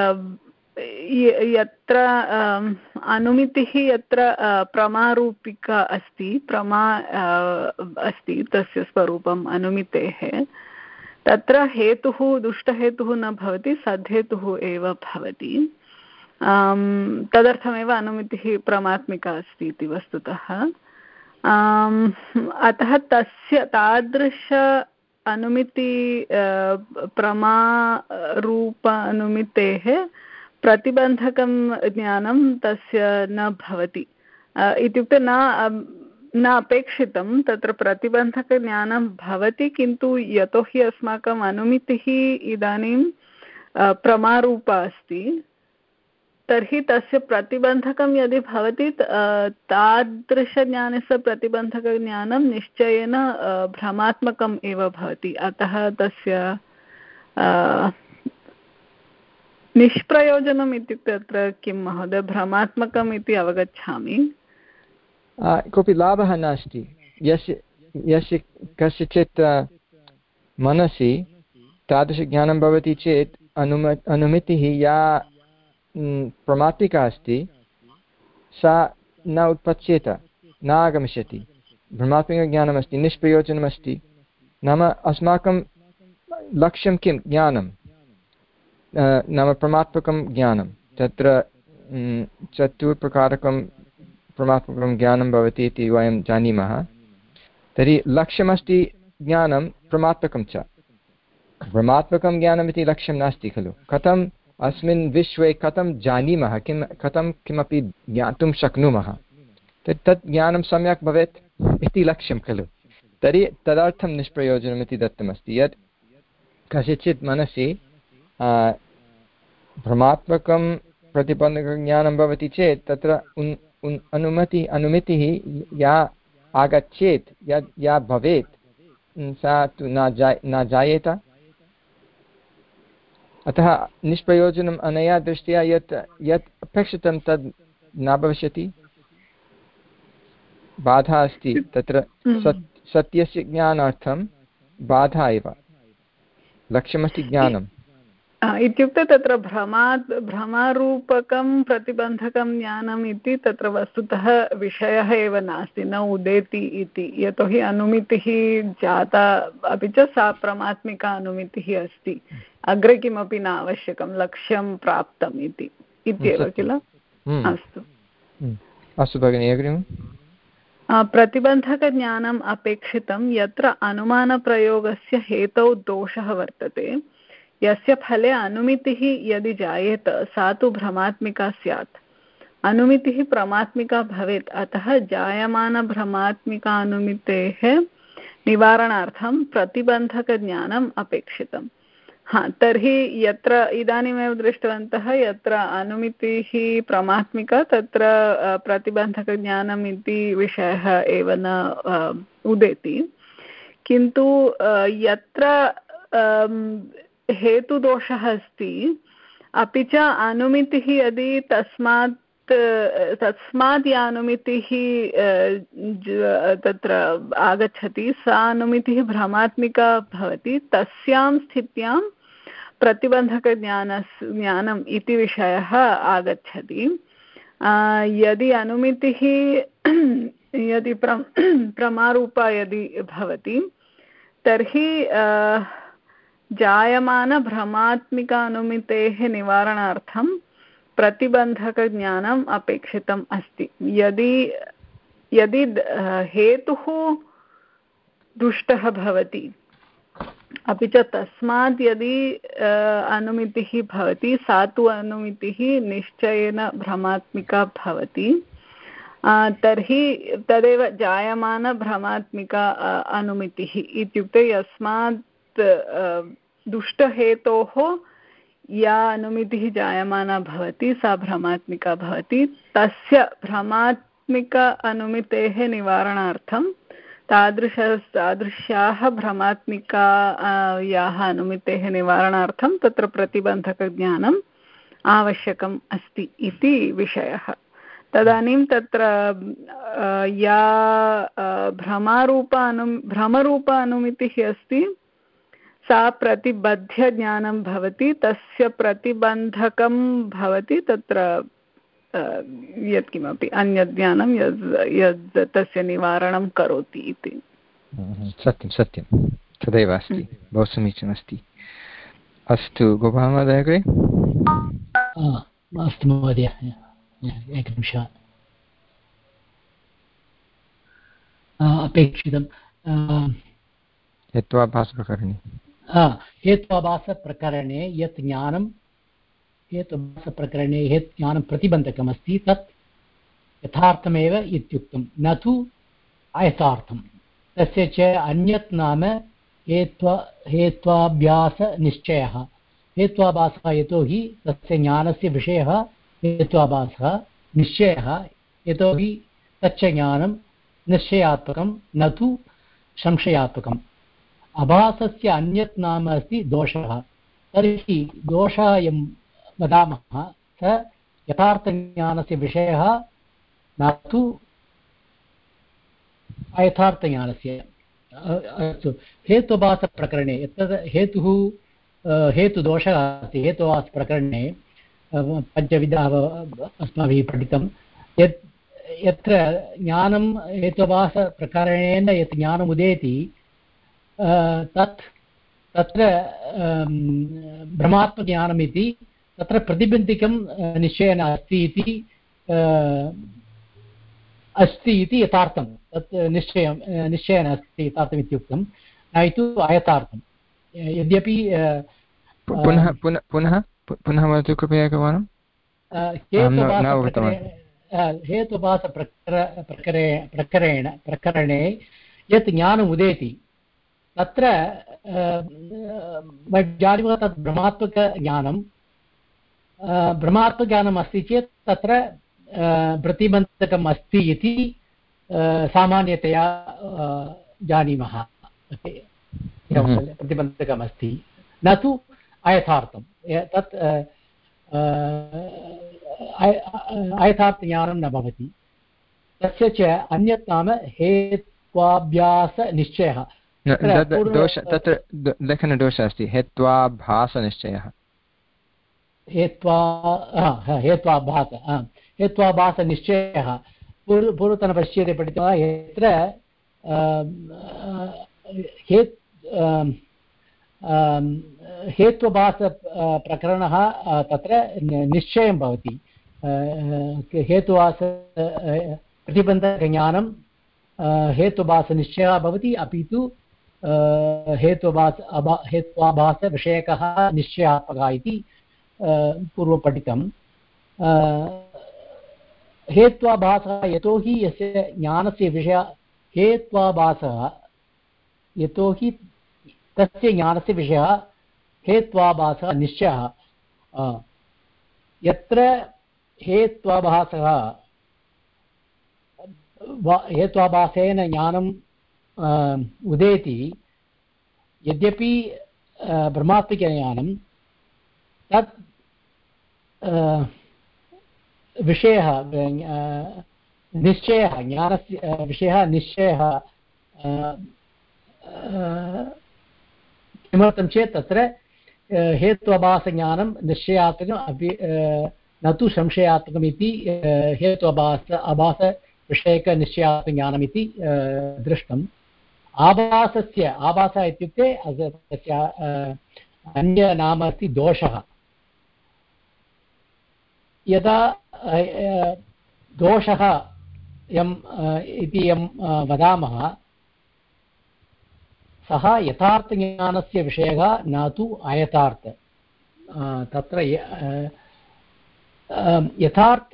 यत्र अनुमितिः यत्र प्रमारूपिका अस्ति, प्रमा अस्ति तस्य स्वरूपम् अनुमितेः, तत्र हेतुः दुष्टहेतुः न भवति, सद्धेतुः एव भवति। तदर्थमेव अनुमितिः प्रमात्मिका अस्ति इति वस्तुतः। अतः तस्य तादृश अनुमिति प्रमारूप अनुमितेः प्रतिबन्धकं ज्ञानं तस्य न भवति, इत्युक्ते न न अपेक्षितं। तत्र प्रतिबन्धकज्ञानं भवति, किन्तु यतोहि अस्माकम् अनुमितिः इदानीं प्रमारूपा अस्ति, तर्हि तस्य प्रतिबन्धकं यदि भवति तादृशज्ञानस्य प्रतिबन्धकज्ञानं निश्चयेन भ्रमात्मकम् एव भवति। अतः तस्य निष्प्रयोजनम् इत्युक्ते अत्र किं महोदय, भ्रमात्मकम् इति अवगच्छामि। कोऽपि लाभः नास्ति। यस्य यस्य कस्यचित् मनसि तादृशज्ञानं भवति चेत् अनुम अनुमितिः या प्रमात्मिका अस्ति सा न उत्पत्स्येत, न आगमिष्यति। भ्रमात्मकज्ञानमस्ति, निष्प्रयोजनमस्ति। नाम अस्माकं लक्ष्यं किं? ज्ञानं, नाम प्रमात्मकं ज्ञानं। तत्र चतुर्प्रकारकं प्रमात्मकं ज्ञानं भवति इति वयं जानीमः। तर्हि लक्ष्यमस्ति ज्ञानं प्रमात्मकं च। भ्रमात्मकं ज्ञानमिति लक्ष्यं नास्ति खलु। कथम् अस्मिन् विश्वे कथं जानीमः, किं कथं किमपि ज्ञातुं शक्नुमः, तत् तत् ज्ञानं सम्यक् भवेत् इति लक्ष्यं खलु। तर्हि तदर्थं निष्प्रयोजनमिति दत्तमस्ति। यत् कस्यचित् मनसि भ्रमात्मकं प्रतिबन्धकज्ञानं भवति चेत् तत्र उन् उन् अनुमति अनुमितिः या आगच्छेत्, यद् या भवेत्, सा तु न जा न जायेत। अतः निष्प्रयोजनम् अनया दृष्ट्या यत् यत् अपेक्षितं तद् न भविष्यति। बाधा अस्ति तत्र। सत् सत्यस्य ज्ञानार्थं बाधा एव। लक्ष्यमस्ति ज्ञानम् इत्युक्ते तत्र भ्रमात् भ्रमारूपकं प्रतिबन्धकं ज्ञानम् इति तत्र वस्तुतः विषयः एव नास्ति, न उदेति इति। यतोहि अनुमितिः जाता, अपि च सा प्रमात्मिका अनुमितिः अस्ति। अग्रे किमपि न आवश्यकं, लक्ष्यं प्राप्तम् इति इत्येव किल। अस्तु अस्तु भगिनि अग्रिमम्। प्रतिबन्धकज्ञानम् अपेक्षितं यत्र अनुमानप्रयोगस्य हेतौ दोषः वर्तते, यस्य फले अनुमितिः यदि जायेत सा तु भ्रमात्मिका स्यात्। अनुमितिः प्रमात्मिका भवेत्, अतः जायमानभ्रमात्मिका अनुमितेः निवारणार्थं प्रतिबन्धकज्ञानम् अपेक्षितम्। हा, तर्हि यत्र इदानीमेव दृष्टवन्तः यत्र अनुमितिः प्रमात्मिका तत्र प्रतिबन्धकज्ञानम् इति विषयः एव न उदेति, किन्तु यत्र हेतुदोषः अस्ति अपि च अनुमितिः यदि तस्मात् तस्मात् या अनुमितिः तत्र आगच्छति सा अनुमितिः भ्रमात्मिका भवति, तस्यां स्थित्यां प्रतिबन्धकज्ञानस् ज्ञानम् इति विषयः आगच्छति। यदि अनुमितिः यदि प्र प्रमारूपा यदि भवति तर्हि जायमानभ्रमात्मिकानुमितेः निवारणार्थं प्रतिबन्धकज्ञानम् अपेक्षितम् अस्ति। यदि यदि हेतुः दुष्टः भवति अपि च तस्मात् यदि अनुमितिः भवति सा तु अनुमितिः निश्चयेन भ्रमात्मिका भवति, तर्हि तदेव जायमानभ्रमात्मिका अनुमितिः इत्युक्ते यस्मात् दुष्टहेतोः या अनुमितिः जायमाना भवति सा भ्रमात्मिका भवति, तस्य भ्रमात्मिक अनुमितेः निवारणार्थं तादृश तादृश्याः भ्रमात्मिका याः अनुमितेः निवारणार्थं तत्र प्रतिबन्धकज्ञानम् आवश्यकम् अस्ति इति विषयः। तदानीं तत्र या भ्रमारूप अनु भ्रमरूप अनुमितिः अस्ति सा प्रतिबध्यज्ञानं भवति, तस्य प्रतिबन्धकं भवति तत्र यत्किमपि अन्यज्ञानं यद् यद् तस्य निवारणं करोति इति। सत्यं सत्यं तदेव अस्ति, बहु समीचीनमस्ति। अस्तु गोपालमहोदय अग्रे। अस्तु महोदय, एकनिमिषः अपेक्षितं। हेत्वाभासप्रकरणे हेत्वाभासप्रकरणे यत् ज्ञानं हेत्वाभासप्रकरणे यत् ज्ञानं प्रतिबन्धकमस्ति तत् यथार्थमेव इत्युक्तं, न तु अयथार्थं। तस्य च अन्यत् नाम हेत्वा हेत्वाभ्यासनिश्चयः। हेत्वाभासः यतोहि तस्य ज्ञानस्य विषयः हेत्वाभासः, निश्चयः यतोहि तच्च ज्ञानं निश्चयात्मकं न तु संशयात्मकम्। अभासस्य अन्यत् नाम अस्ति दोषः। तर्हि दोषः यं वदामः स यथार्थज्ञानस्य विषयः न तु अयथार्थज्ञानस्य। अस्तु, हेत्वाभासप्रकरणे यत् हेतुः हेतुदोषः अस्ति, हेत्वाभासप्रकरणे पञ्चविधाः अस्माभिः पठितं। यत् यत्र ज्ञानं हेत्वाभासप्रकरणेन यत् ज्ञानम् उदेति तत् तत्र भ्रमात्मज्ञानमिति तत्र प्रतिबन्धिकं निश्चयेन अस्ति इति अस्ति इति यथार्थं, तत् निश्चयं निश्चयेन अस्ति यथार्थम् इत्युक्तं, न तु अयथार्थं। यद्यपि पुनः पुनः पुनः पुनः वदतु कृपया एकवारं। हेतुभासप्रकर प्रकरे प्रकरेण प्रकरणे यत् ज्ञानम् उदेति तत्र जानीमः तत् भ्रमात्मकज्ञानं। भ्रमात्मज्ञानम् अस्ति चेत् तत्र प्रतिबन्धकम् अस्ति इति सामान्यतया जानीमः। प्रतिबन्धकम् अस्ति न तु अयथार्थं। तत् अयथार्थज्ञानं न भवति। तस्य च अन्यत् नाम हेत्वाभ्यासनिश्चयः। दोष तत्र लेखनदोषः अस्ति, हेत्वाभासनिश्चयः। हेत्वा हेत्वाभास हेत्वाभासनिश्चयः पूर्व पूर्वतनपरिच्छेदे पठित्वा यत्र हेत्वाभासप्रकरणः तत्र निश्चयं भवति। हेतुभास प्रतिबन्धकज्ञानं हेतुभासनिश्चयः भवति, अपि तु हेत्वाभास हेत्वाभासविषयकः निश्चयात्मकः इति पूर्वपठितं। हेत्वाभासः यतोहि यस्य ज्ञानस्य विषयः हेत्वाभासः यतोहि तस्य ज्ञानस्य विषयः हेत्वाभासः निश्चयः। यत्र हेत्वाभासः हेत्वाभासेन ज्ञानं उदेति यद्यपि ब्रह्मात्मकज्ञानं तत् विषयः निश्चयः ज्ञानस्य विषयः निश्चयः किमर्थं चेत् तत्र हेत्वाभासज्ञानं निश्चयात्मकम् अपि न तु संशयात्मकम् इति हेत्वाभास आभासविषयकनिश्चयात्मकज्ञानमिति दृष्टम्। आभासस्य आभासः इत्युक्ते तस्य अन्यनाम अस्ति दोषः। यदा दोषः यम् इति यं वदामः सः यथार्थज्ञानस्य विषयः न तु अयथार्थ। तत्र यथार्थ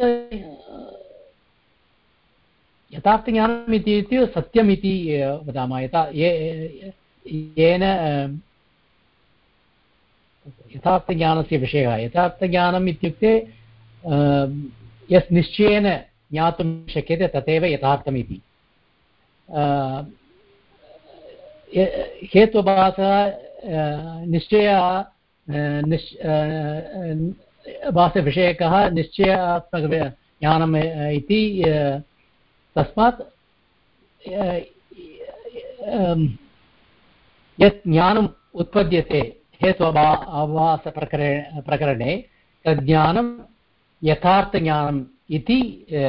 यथार्थज्ञानम् इति सत्यम् इति वदामः। यथा येन यथार्थज्ञानस्य विषयः यथार्थज्ञानम् इत्युक्ते यस् निश्चयेन ज्ञातुं शक्यते तदेव यथार्थमिति। हेत्वभासः निश्चयः निश् भासविषयकः निश्चयात्मकज्ञानम् इति तस्मात् यत् ज्ञानम् उत्पद्यते हेत्वभा आभासप्रकरणे प्रकरणे तज्ज्ञानं यथार्थज्ञानम् इति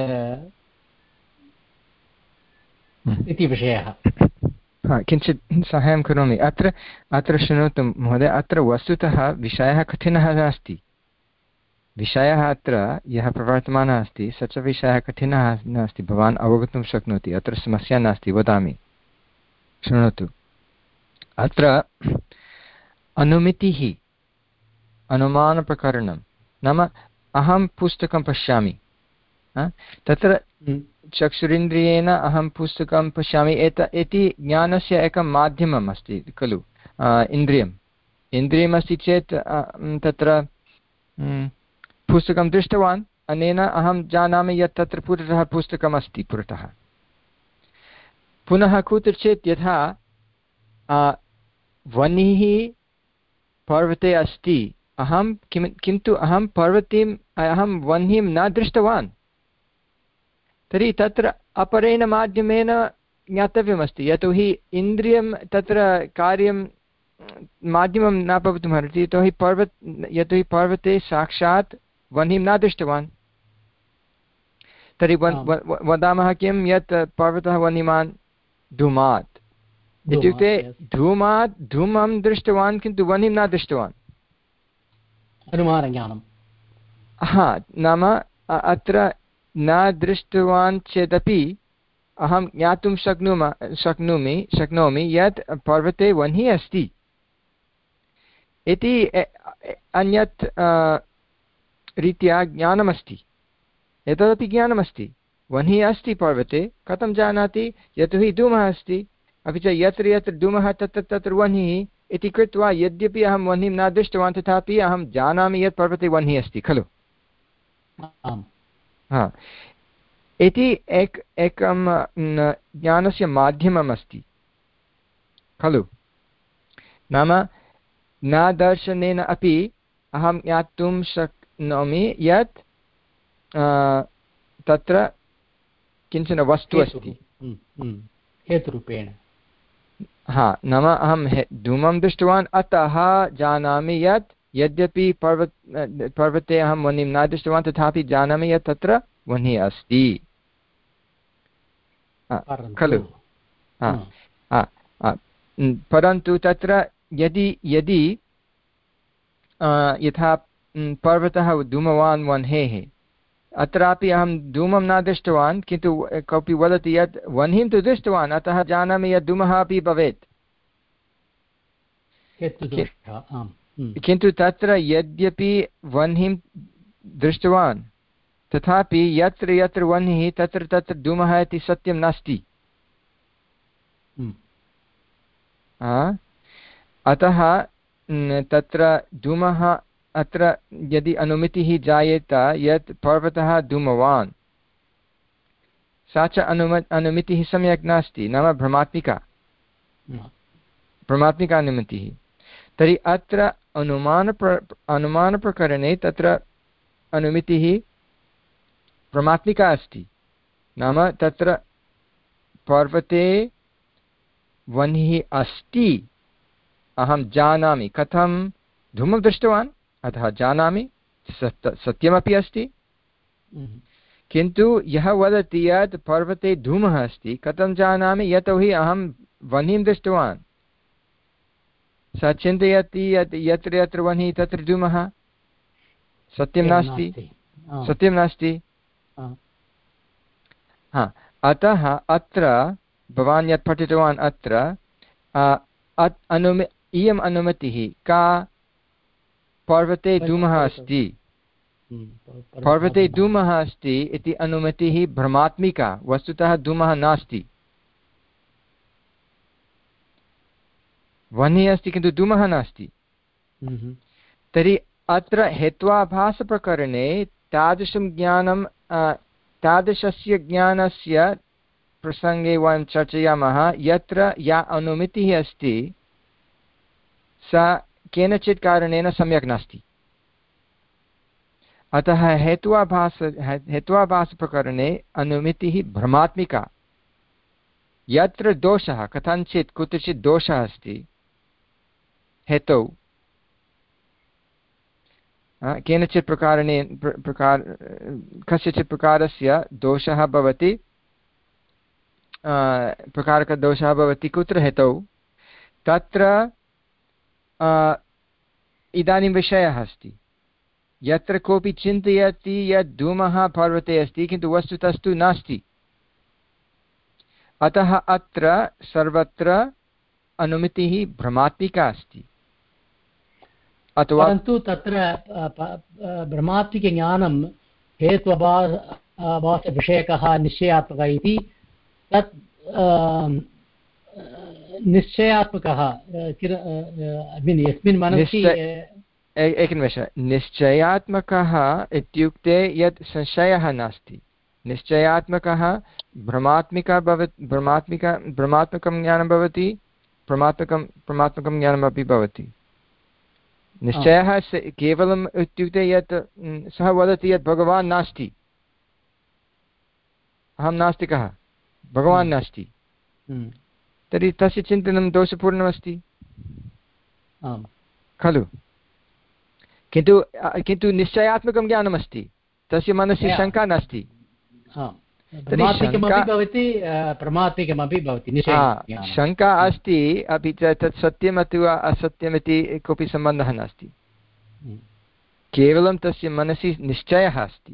इति विषयः। किञ्चित् साहाय्यं करोमि। अत्र अत्र शृणोतु महोदय, अत्र वस्तुतः विषयः कठिनः नास्ति। विषयः अत्र यः प्रवर्तमानः अस्ति स च विषयः कठिनः नास्ति, भवान् अवगन्तुं शक्नोति, अत्र समस्या नास्ति। वदामि, शृणोतु। अत्र अनुमितिः अनुमानप्रकरणं नाम अहं पुस्तकं पश्यामि, तत्र चक्षुरिन्द्रियेण अहं पुस्तकं पश्यामि, एत इति ज्ञानस्य एकं माध्यमम् अस्ति खलु। इन्द्रियम् इन्द्रियमस्ति चेत् तत्र पुस्तकं दृष्टवान्, अनेन अहं जानामि यत् तत्र पुरतः पुस्तकम् अस्ति पुरतः। पुनः कुत्रचित् यथा वह्निः पर्वते अस्ति, अहं किं किन्तु अहं पर्वतीम् अहं वह्निं न दृष्टवान्, तर्हि तत्र अपरेण माध्यमेन ज्ञातव्यमस्ति, यतोहि इन्द्रियं तत्र कार्यं माध्यमं न भवितुमर्हति, यतोहि पर्वत यतोहि पर्वते साक्षात् वह्निं न दृष्टवान्। तर्हि वदामः किं, यत् पर्वतः वह्निमान् धूमात् इत्युक्ते धूमात् धूमं दृष्टवान् किन्तु वह्निं न दृष्टवान्। अनुमानज्ञानं हा, नाम अत्र न दृष्टवान् चेदपि अहं ज्ञातुं शक्नुम शक्नोमि शक्नोमि यत् पर्वते वह्निः अस्ति इति अन्यत् रीत्या ज्ञानमस्ति। एतदपि ज्ञानमस्ति, वह्निः अस्ति पर्वते, कथं जानाति, यतोहि धूमः अस्ति, अपि च यत्र यत्र धूमः तत्र तत्र वह्निः इति कृत्वा यद्यपि अहं वह्निं न दृष्टवान् तथापि अहं जानामि यत् पर्वते वह्निः अस्ति खलु। हा, इति एक एकं ज्ञानस्य माध्यमम् अस्ति खलु। नाम न दर्शनेन अपि अहं ज्ञातुं शक्नोमि यत् तत्र किञ्चन वस्तु अस्ति हेतुरूपेण। हा, नाम अहं धूमं दृष्टवान्, अतः जानामि यत् यद्यपि पर्वत पर्वते अहं वह्निं न दृष्टवान् तथापि जानामि यत् तत्र वह्निः अस्ति खलु। परन्तु तत्र यदि यदि यथा पर्वतः धूमवान् वह्नेः, अत्रापि अहं धूमं न दृष्टवान् किन्तु कोऽपि वदति यत् वह्निं तु दृष्टवान्, अतः जानामि यत् धूमः अपि भवेत्। किन्तु तत्र यद्यपि वह्निं दृष्टवान् तथापि यत्र यत्र वह्निः तत्र तत्र धूमः इति सत्यं नास्ति। अतः तत्र धूमः अत्र यदि अनुमितिः जायेत यत् पर्वतः धूमवान्, सा च अनुम अनुमितिः सम्यक् नास्ति, नाम भ्रमात्मिका। परमात्मिका अनुमितिः। तर्हि अत्र अनुमान अनुमानप्रकरणे तत्र अनुमितिः परमात्मिका अस्ति। नाम तत्र पर्वते वह्निः अस्ति, अहं जानामि, कथं धूमं दृष्टवान् अतः जानामि, सत्यमपि अस्ति। किन्तु यः वदति यत् पर्वते धूमः अस्ति, कथं जानामि, यतोहि अहं वह्निं दृष्टवान्। सः चिन्तयति यत् यत्र यत्र वह्निः तत्र धूमः, सत्यं नास्ति, सत्यं नास्ति। हा, अतः अत्र भवान् यत् पठितवान् अत्र अनुमि इयम् अनुमतिः का, पर्वते धूमः अस्ति, पर्वते धूमः अस्ति इति अनुमतिः भ्रमात्मिका, वस्तुतः धूमः नास्ति। वह्निः अस्ति किन्तु धूमः नास्ति। तर्हि अत्र हेत्वाभासप्रकरणे तादृशं ज्ञानं तादृशस्य ज्ञानस्य प्रसङ्गे वयं चर्चयामः यत्र या अनुमितिः अस्ति सा केनचित् कारणेन सम्यक् नास्ति। अतः हेत्वाभास हेत्वाभासप्रकरणे अनुमितिः भ्रमात्मिका। यत्र दोषः, कथञ्चित् कुत्रचित् दोषः अस्ति हेतौ, केनचित् प्रकारेण प्रकार कस्यचित् प्रकारस्य दोषः भवति, प्रकारकदोषः भवति कुत्र हेतौ, तत्र इदानीं विषयः अस्ति। यत्र कोऽपि चिन्तयति यत् धूमः पर्वते अस्ति किन्तु वस्तुतस्तु नास्ति। अतः अत्र सर्वत्र अनुमितिः भ्रमात्मिका अस्ति। परन्तु तत्र भ्रमात्मिकज्ञानं हेत्वाभासविषयकः निश्चयात्मकः इति, तत् निश्चयात्मकः यस्मिन् मनसि एकनिमेष, निश्चयात्मकः इत्युक्ते यत् संशयः नास्ति। निश्चयात्मकः भ्रमात्मिका भवति, भ्रमात्मिका भ्रमात्मकं ज्ञानं भवति, प्रमात्मकं प्रमात्मकं ज्ञानमपि भवति। निश्चयः केवलम् इत्युक्ते यत् सः वदति यत् भगवान् नास्ति, अहं नास्तिकः, भगवान् नास्ति, तर्हि तस्य चिन्तनं दोषपूर्णमस्ति खलु। किन्तु किन्तु निश्चयात्मकं ज्ञानमस्ति, तस्य मनसि शङ्का नास्ति। शङ्का अस्ति, अपि च तत् सत्यम् अथवा असत्यमिति कोऽपि सम्बन्धः नास्ति, केवलं तस्य मनसि निश्चयः अस्ति।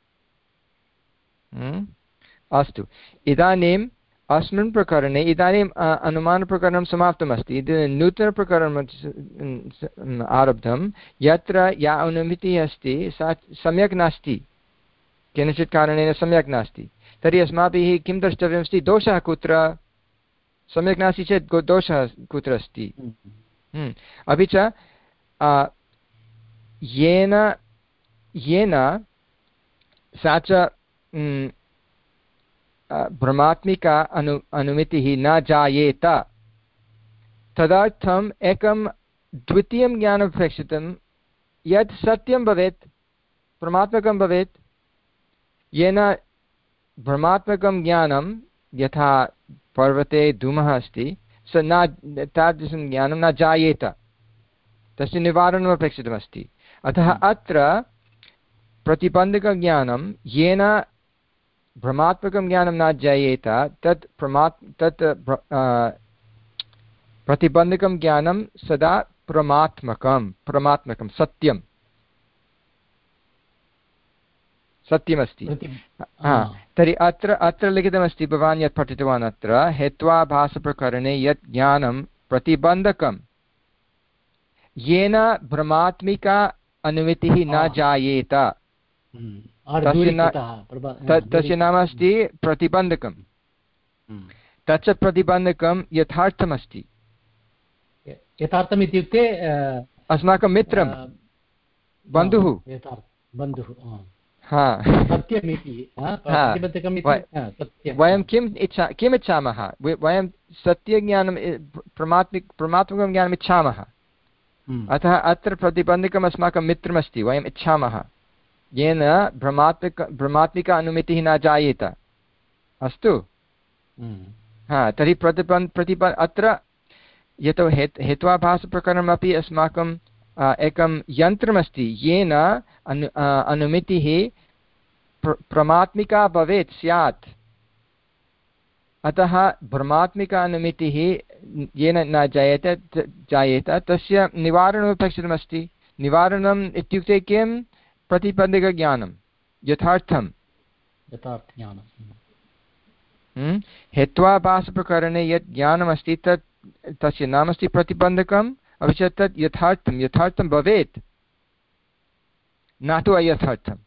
अस्तु, इदानीम् अस्मिन् प्रकरणे इदानीम् अनुमानप्रकरणं समाप्तमस्ति। नूतनप्रकरणम् आरब्धं, यत्र या अनुमितिः अस्ति सा सम्यक् नास्ति, केनचित् कारणेन सम्यक् नास्ति। तर्हि अस्माभिः किं द्रष्टव्यमस्ति, दोषः कुत्र, सम्यक् नास्ति चेत् दोषः कुत्र अस्ति। अपि च येन येन सा च भ्रमात्मिका अनु अनुमितिः न जायेत, तदर्थम् एकं द्वितीयं ज्ञानम् अपेक्षितं यत् सत्यं भवेत्, परमात्मकं भवेत्, येन भ्रमात्मकं ज्ञानं यथा पर्वते धूमः अस्ति स न तादृशं ज्ञानं न जायेत, तस्य निवारणम् अपेक्षितमस्ति। अतः अत्र प्रतिबन्धकज्ञानं येन भ्रमात्मकं ज्ञानं न जायेत तत् प्रमात् तत् प्रतिबन्धकं ज्ञानं सदा प्रमात्मकं प्रमात्मकं सत्यं सत्यमस्ति। तर्हि अत्र अत्र लिखितमस्ति, भवान् यत् पठितवान् अत्र, हेत्वाभासप्रकरणे यत् ज्ञानं प्रतिबन्धकं येन भ्रमात्मिका अनुमितिः न जायेत, तस्य नाम अस्ति प्रतिबन्धकं। तच्च प्रतिबन्धकं यथार्थमस्ति। यथार्थम् इत्युक्ते अस्माकं मित्रं, बन्धुः, बन्धुः। सत्यमिति वयं किम् इच्छा किम् इच्छामः वयं सत्यज्ञानं परमात्मिक परमात्मकं ज्ञानम् इच्छामः अतः अत्र प्रतिबन्धकम् अस्माकं मित्रमस्ति वयम् इच्छामः येन भ्रमात्मिक भ्रमात्मिक अनुमितिः न जायेत अस्तु हा तर्हि प्रतिबन् प्रतिब अत्र यतो हेत् हेत्वाभासप्रकरणमपि अस्माकं एकं यन्त्रमस्ति येन अनु अनुमितिः प्र प्रमात्मिका भवेत् स्यात् अतः भ्रमात्मिका अनुमितिः येन न जायेत जायेत तस्य निवारणमपेक्षितमस्ति निवारणम् इत्युक्ते किं प्रतिबन्धकज्ञानं यथार्थं यथार्थज्ञानं हेत्वाभासप्रकरणे यत् ज्ञानमस्ति तत् तस्य नामस्ति प्रतिबन्धकम् अपि च तत् यथार्थं यथार्थं भवेत् न तु अयथार्थं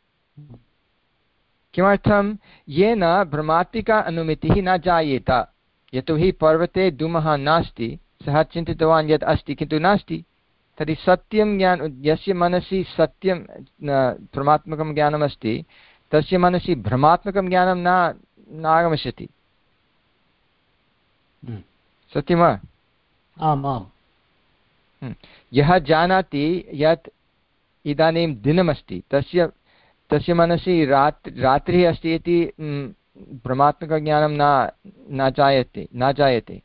किमर्थं येन भ्रमात्मिका अनुमितिः न जायेत यतोहि पर्वते धूमः नास्ति सः चिन्तितवान् यत् अस्ति किन्तु नास्ति तर्हि सत्यं ज्ञानं यस्य मनसि सत्यं भ्रमात्मकं ज्ञानमस्ति तस्य मनसि भ्रमात्मकं ज्ञानं न न आगमिष्यति सत्यं वा आम् आम् यः जानाति यत् इदानीं दिनमस्ति तस्य तस्य मनसि रात्रि रात्रिः अस्ति इति भ्रमात्मकज्ञानं न न जायते न जायते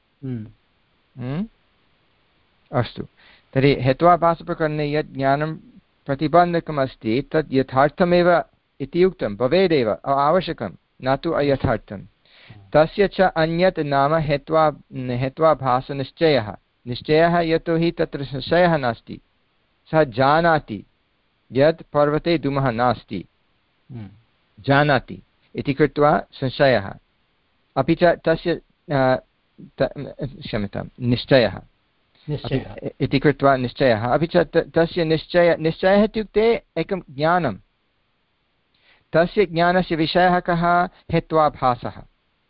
अस्तु तर्हि हेत्वाभासप्रकरणे यत् ज्ञानं प्रतिबन्धकमस्ति तत् यथार्थमेव इति उक्तं भवेदेव आवश्यकं न तु अयथार्थं तस्य च अन्यत् नाम हेत्वा हेत्वाभासनिश्चयः निश्चयः यतोहि तत्र संशयः नास्ति सः जानाति यत् पर्वते धूमः नास्ति जानाति इति कृत्वा संशयः अपि च तस्य क्षम्यतां निश्चयः इति कृत्वा निश्चयः अपि च तस्य निश्चय निश्चयः इत्युक्ते एकं ज्ञानं तस्य ज्ञानस्य विषयः कः हेत्वाभासः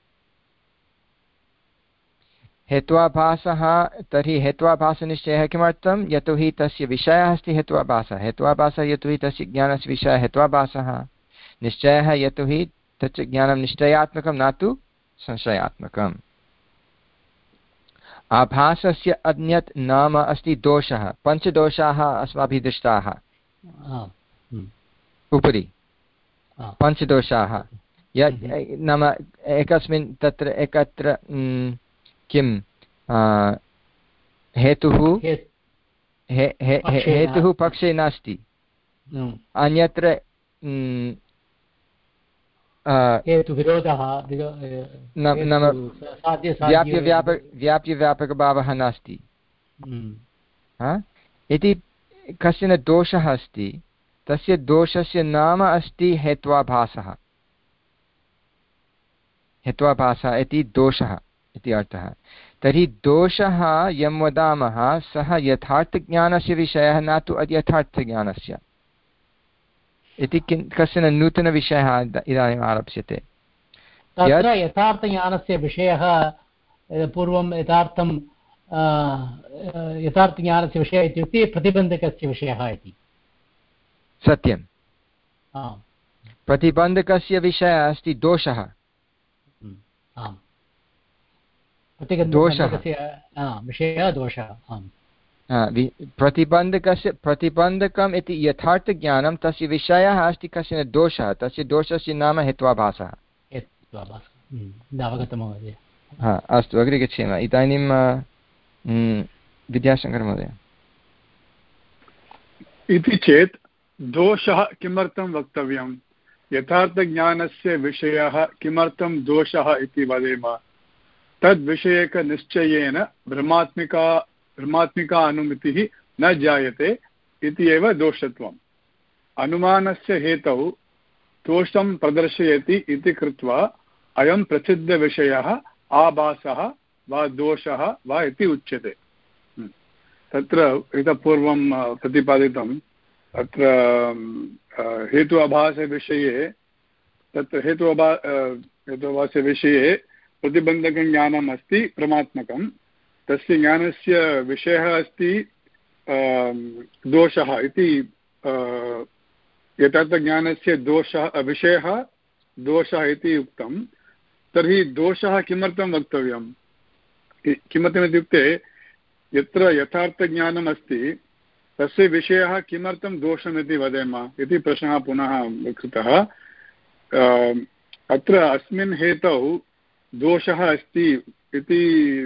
हेत्वाभासः तर्हि हेत्वाभासनिश्चयः किमर्थं यतोहि तस्य विषयः अस्ति हेत्वाभासः हेत्वाभासः यतोहि तस्य ज्ञानस्य विषयः हेत्वाभासः निश्चयः यतोहि तच्च ज्ञानं निश्चयात्मकं न तु संशयात्मकम् आभासस्य अन्यत् नाम अस्ति दोषः पञ्चदोषाः अस्माभिः दृष्टाः उपरि पञ्चदोषाः यत् नाम एकस्मिन् तत्र एकत्र किं हेतुः हेतुः पक्षे नास्ति अन्यत्र हेतुविरोधः नाम व्याप्यव्यापक व्याप्यव्यापकभावः नास्ति इति कश्चन दोषः अस्ति तस्य दोषस्य नाम अस्ति हेत्वाभासः हेत्वाभासः इति दोषः इति अर्थः तर्हि दोषः यं वदामः सः यथार्थज्ञानस्य विषयः न तु अयथार्थज्ञानस्य इति किं कश्चन नूतनविषयः इदानीम् आरप्स्यते तत्र यथार्थज्ञानस्य विषयः पूर्वं यथार्थं यथार्थज्ञानस्य विषयः इत्युक्ते प्रतिबन्धकस्य विषयः इति सत्यं प्रतिबन्धकस्य विषयः अस्ति दोषः दोषः विषयः दोषः प्रतिबन्धकस्य प्रतिबन्धकम् इति यथार्थज्ञानं तस्य विषयः अस्ति कश्चन दोषः तस्य दोषस्य नाम हेत्वाभासः हा अस्तु अग्रे गच्छेम इदानीं विद्याशङ्करमहोदय इति चेत् दोषः किमर्थं वक्तव्यं यथार्थज्ञानस्य विषयः किमर्थं दोषः इति वदेम तद्विषयकनिश्चयेन भ्रमात्मिका भ्रमात्मिका अनुमितिः न जायते इति एव दोषत्वम् अनुमानस्य हेतौ दोषं प्रदर्शयति इति कृत्वा अयं प्रसिद्धविषयः आभासः वा दोषः वा इति उच्यते तत्र इतः पूर्वं प्रतिपादितं तत्र हेतु आभासविषये तत्र हेतु अभा हेतुभासविषये प्रतिबन्धकज्ञानम् अस्ति प्रमात्मकं तस्य ज्ञानस्य विषयः अस्ति दोषः इति यथार्थज्ञानस्य दोषः विषयः दोषः इति उक्तं, तर्हि दोषः किमर्थं वक्तव्यं? किमर्थमित्युक्ते यत्र यथार्थज्ञानम् अस्ति तस्य विषयः किमर्थं दोषमिति वदेम इति प्रश्नः पुनः कृतः। अत्र अस्मिन् हेतौ दोषः अस्ति इति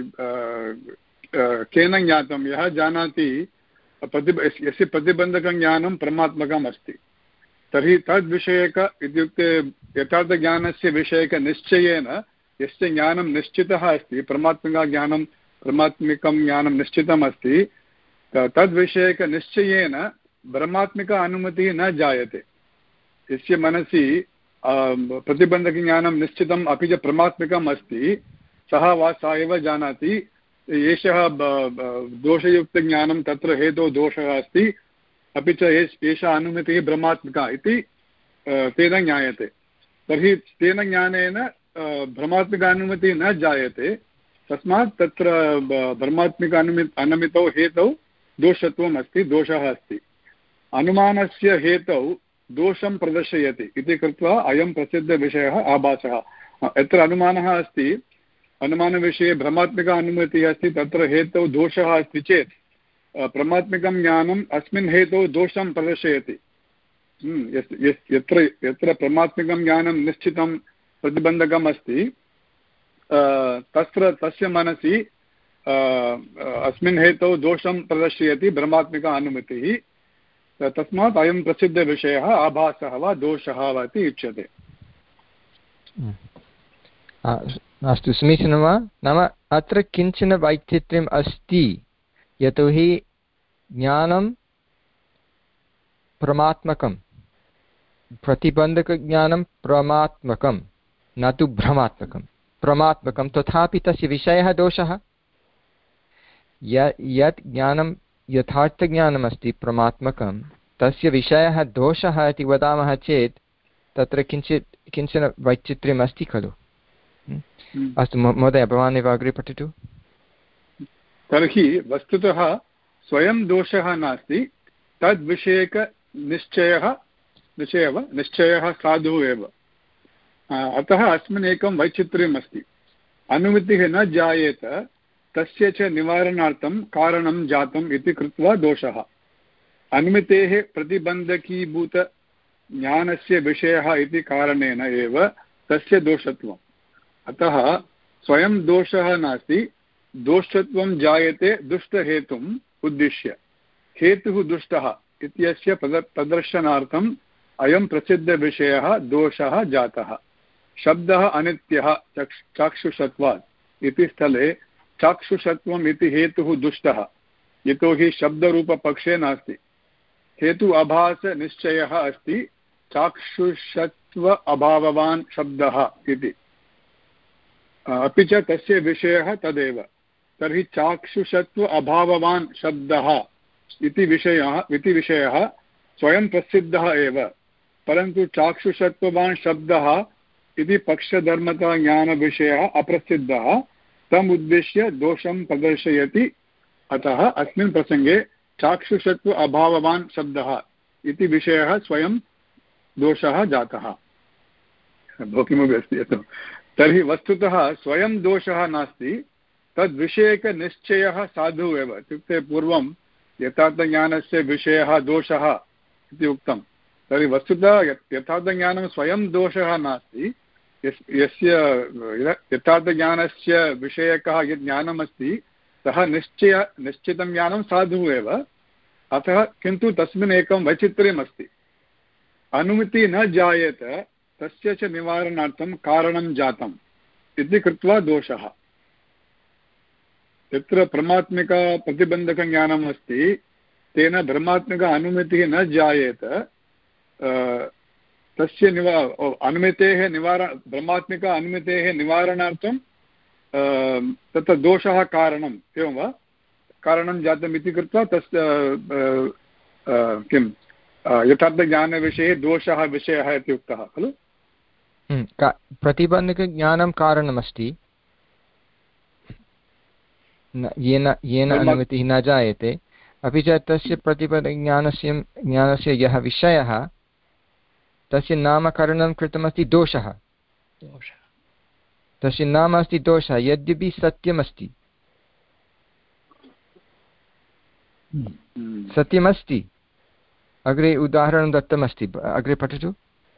केन ज्ञातं? यः जानाति प्रति यस्य प्रतिबन्धकं ज्ञानं परमात्मकम् अस्ति, तर्हि तद्विषयक इत्युक्ते यथार्थज्ञानस्य विषयकनिश्चयेन यस्य ज्ञानं निश्चितः अस्ति, परमात्मिकज्ञानं परमात्मिकं ज्ञानं निश्चितम् अस्ति, तद्विषयकनिश्चयेन परमात्मिक अनुमतिः न जायते। यस्य मनसि प्रतिबन्धकज्ञानं निश्चितम् अपि च परमात्मिकम् अस्ति, सः वा सा एव जानाति एषः दोषयुक्तज्ञानं तत्र हेतोः दोषः अस्ति, अपि च एषा अनुमतिः भ्रमात्मिका इति तेन ज्ञायते। तर्हि तेन ज्ञानेन भ्रमात्मिक अनुमतिः न जायते, तस्मात् तत्र भ्रमात्मिक अनुमि अनुमितौ हेतौ दोषत्वम् अस्ति, दोषः अस्ति। अनुमानस्य हेतौ दोषं प्रदर्शयति इति कृत्वा अयं प्रसिद्धविषयः आभासः। यत्र अनुमानः अस्ति, अनुमानविषये भ्रमात्मिक अनुमतिः अस्ति, तत्र हेतौ दोषः अस्ति चेत् परमात्मिकं ज्ञानम् अस्मिन् हेतौ दोषं प्रदर्शयति। यत्र यत्र परमात्मिकं ज्ञानं निश्चितं प्रतिबन्धकम् अस्ति, तत्र तस्य मनसि अस्मिन् हेतौ दोषं प्रदर्शयति भ्रमात्मिक अनुमतिः, तस्मात् अयं प्रसिद्धविषयः आभासः वा दोषः वा इति उच्यते। अस्तु, समीचीनं वा? नाम अत्र किञ्चन वैचित्र्यम् अस्ति, यतोहि ज्ञानं परमात्मकं, प्रतिबन्धकज्ञानं परमात्मकं, न तु भ्रमात्मकं। परमात्मकं तथापि तस्य विषयः दोषः। यत् ज्ञानं यथार्थज्ञानमस्ति परमात्मकं, तस्य विषयः दोषः इति वदामः चेत् तत्र किञ्चित् किञ्चन वैचित्र्यम् अस्ति खलु। अस्तु महोदय, भवान् एव अग्रे पठतु। तर्हि वस्तुतः स्वयं दोषः नास्ति, तद्विषयकनिश्चयः निश्चयः निश्चयः साधुः एव। अतः अस्मिन् एकं वैचित्र्यम् अस्ति। अनुमितिः न जायेत, तस्य च निवारणार्थं कारणं जातम् इति कृत्वा दोषः। अनुमितेः प्रतिबन्धकीभूतज्ञानस्य विषयः इति कारणेन एव तस्य दोषत्वम्। अतः स्वयं दोषः नास्ति, दोषत्वं जायते दुष्टहेतुम् उद्दिश्य। हेतुः दुष्टः इत्यस्य प्रदर्शनार्थम् अयं प्रसिद्धविषयः दोषः जातः। शब्दः अनित्यः चाक्षुषत्वात् इति स्थले चाक्षुषत्वम् इति हेतुः दुष्टः, यतोहि शब्दरूपपक्षे नास्ति। हेतु आभासनिश्चयः अस्ति चाक्षुषत्व अभाववान् शब्दः इति, अपि च तस्य विषयः तदेव। तर्हि चाक्षुषत्व अभाववान् शब्दः इति विषयः इति विषयः स्वयं प्रसिद्धः एव, परन्तु चाक्षुषत्ववान् शब्दः इति पक्षधर्मता ज्ञानविषयः अप्रसिद्धः, तम् उद्दिश्य दोषं प्रदर्शयति। अतः अस्मिन् प्रसङ्गे चाक्षुषत्व अभाववान् शब्दः इति विषयः स्वयं दोषः जातः। बहु किमपि अस्ति। तर्हि वस्तुतः स्वयं दोषः नास्ति, तद्विषयकनिश्चयः साधुः एव। इत्युक्ते पूर्वं यथार्थज्ञानस्य विषयः दोषः इति उक्तं, तर्हि वस्तुतः यथार्थज्ञानं स्वयं दोषः नास्ति। यस्य यथार्थज्ञानस्य विषयकः यत् ज्ञानमस्ति सः निश्चय निश्चितं ज्ञानं साधुः एव। अतः किन्तु तस्मिन् एकं वैचित्र्यमस्ति। अनुमितिः न जायेत, तस्य च निवारणार्थं कारणं जातम् इति कृत्वा दोषः। यत्र परमात्मिक प्रतिबन्धकज्ञानम् अस्ति, तेन धर्मात्मिक अनुमितिः न जायेत, तस्य निवा अनुमितेः निवारण ब्रह्मात्मिक अनुमितेः निवारणार्थं तत्र दोषः कारणम्, एवं वा? कारणं जातम् इति कृत्वा तस्य किं यथार्थज्ञानविषये दोषः विषयः इति उक्तः खलु। प्रतिबन्धकज्ञानं कारणमस्ति, येन येन अनुमितिः न जायते, अपि च तस्य प्रतिबन्धज्ञानस्य ज्ञानस्य यः विषयः तस्य नामकरणं कृतमस्ति दोषः तस्य नाम अस्ति दोषः यद्यपि सत्यमस्ति सत्यमस्ति अग्रे उदाहरणं दत्तमस्ति अग्रे पठतु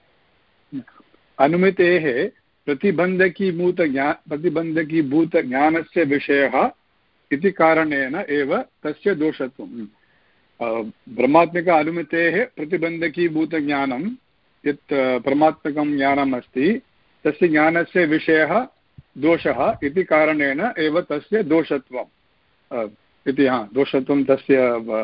अनुमितेः प्रतिबन्धकीभूतज्ञा प्रतिबन्धकीभूतज्ञानस्य विषयः इति कारणेन एव तस्य दोषत्वं ब्रह्मात्मिक अनुमितेः प्रतिबन्धकीभूतज्ञानं यत् परमात्मकं ज्ञानम् अस्ति तस्य ज्ञानस्य विषयः दोषः इति कारणेन एव तस्य दोषत्वम् इति हा दोषत्वं तस्य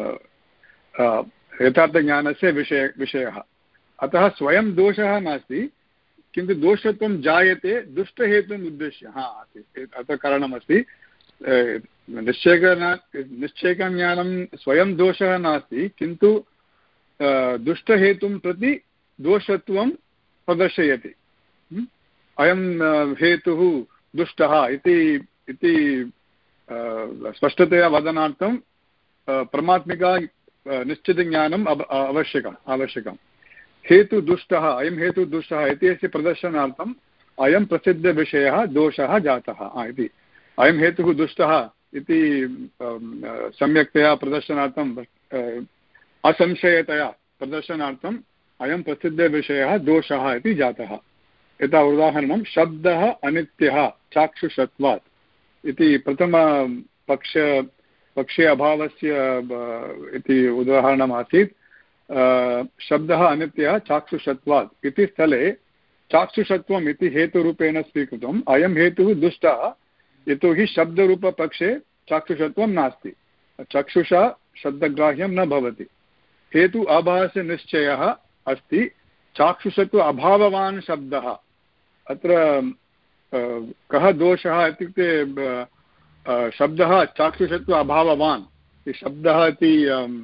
यथार्थज्ञानस्य विषय विषयः अतः स्वयं दोषः नास्ति किन्तु दोषत्वं जायते दुष्टहेतुम् उद्दिश्य हा अतः कारणमस्ति निश्चयज्ञान निश्चयज्ञानं स्वयं दोषः नास्ति किन्तु दुष्टहेतुं प्रति दोषत्वं प्रदर्शयति अयं हेतुः दुष्टः इति इति स्पष्टतया वदनार्थं परमात्मिका निश्चितज्ञानम् आवश्यकम् आवश्यकं हेतुदुष्टः अयं हेतुदुष्टः इत्यस्य प्रदर्शनार्थम् अयं प्रसिद्धविषयः दोषः जातः इति अयं हेतुः दुष्टः इति सम्यक्तया प्रदर्शनार्थम् असंशयतया प्रदर्शनार्थम् अयं प्रसिद्धविषयः दोषः इति जातः यथा उदाहरणं शब्दः अनित्यः चाक्षुषत्वात् इति प्रथमपक्ष पक्षे अभावस्य इति उदाहरणमासीत् शब्दः अनित्यः चाक्षुषत्वात् इति स्थले चाक्षुषत्वम् इति हेतुरूपेण स्वीकृतम् अयं हेतुः दुष्टः यतोहि शब्दरूपपक्षे चाक्षुषत्वं नास्ति चक्षुषा शब्दग्राह्यं न भवति हेतु अभावस्य निश्चयः अस्ति चाक्षुषत्व अभाववान् शब्दः अत्र कः दोषः इत्युक्ते शब्दः चाक्षुषत्व अभाववान् शब्दः इति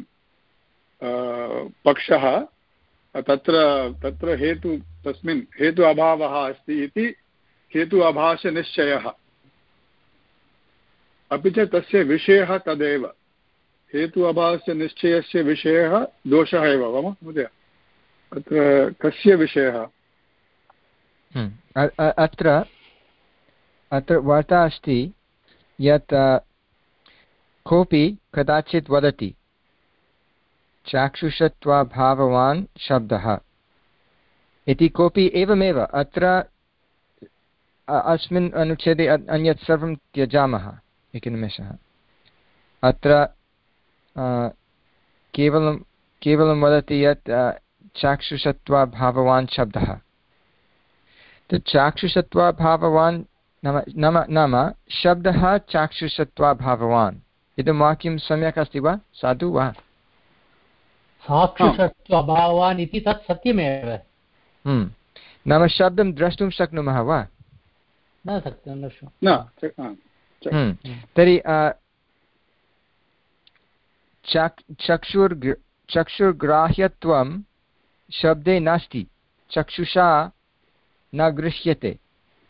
पक्षः तत्र तत्र हेतु तस्मिन् हेतु अभावः अस्ति इति हेतु अभावस्य निश्चयः अपि च तस्य विषयः तदेव हेतु अभावस्य निश्चयस्य विषयः दोषः एव वा महोदय अत्र कस्य विषयः अत्र अत्र वार्ता अस्ति यत् कोऽपि कदाचित् वदति चाक्षुषत्वाभाववान् शब्दः इति कोऽपि एवमेव अत्र अस्मिन् अनुच्छेदे अन्यत् सर्वं त्यजामः एकनिमेषः अत्र केवलं केवलं वदति यत् चाक्षुषत्वाभाववान् शब्दः तत् चाक्षुषत्वाभाववान् नाम नाम नाम शब्दः चाक्षुषत्वाभाववान् इदं वाक्यं सम्यक् अस्ति वा साधु वा चाक्षुषत्वाभाववान् इति तत् सत्यमेव नाम शब्दं द्रष्टुं शक्नुमः वा न सत्यं न तर्हि चक्षुर् चक्षुर्ग्राह्यत्वं शब्दे नास्ति चक्षुषा न गृह्यते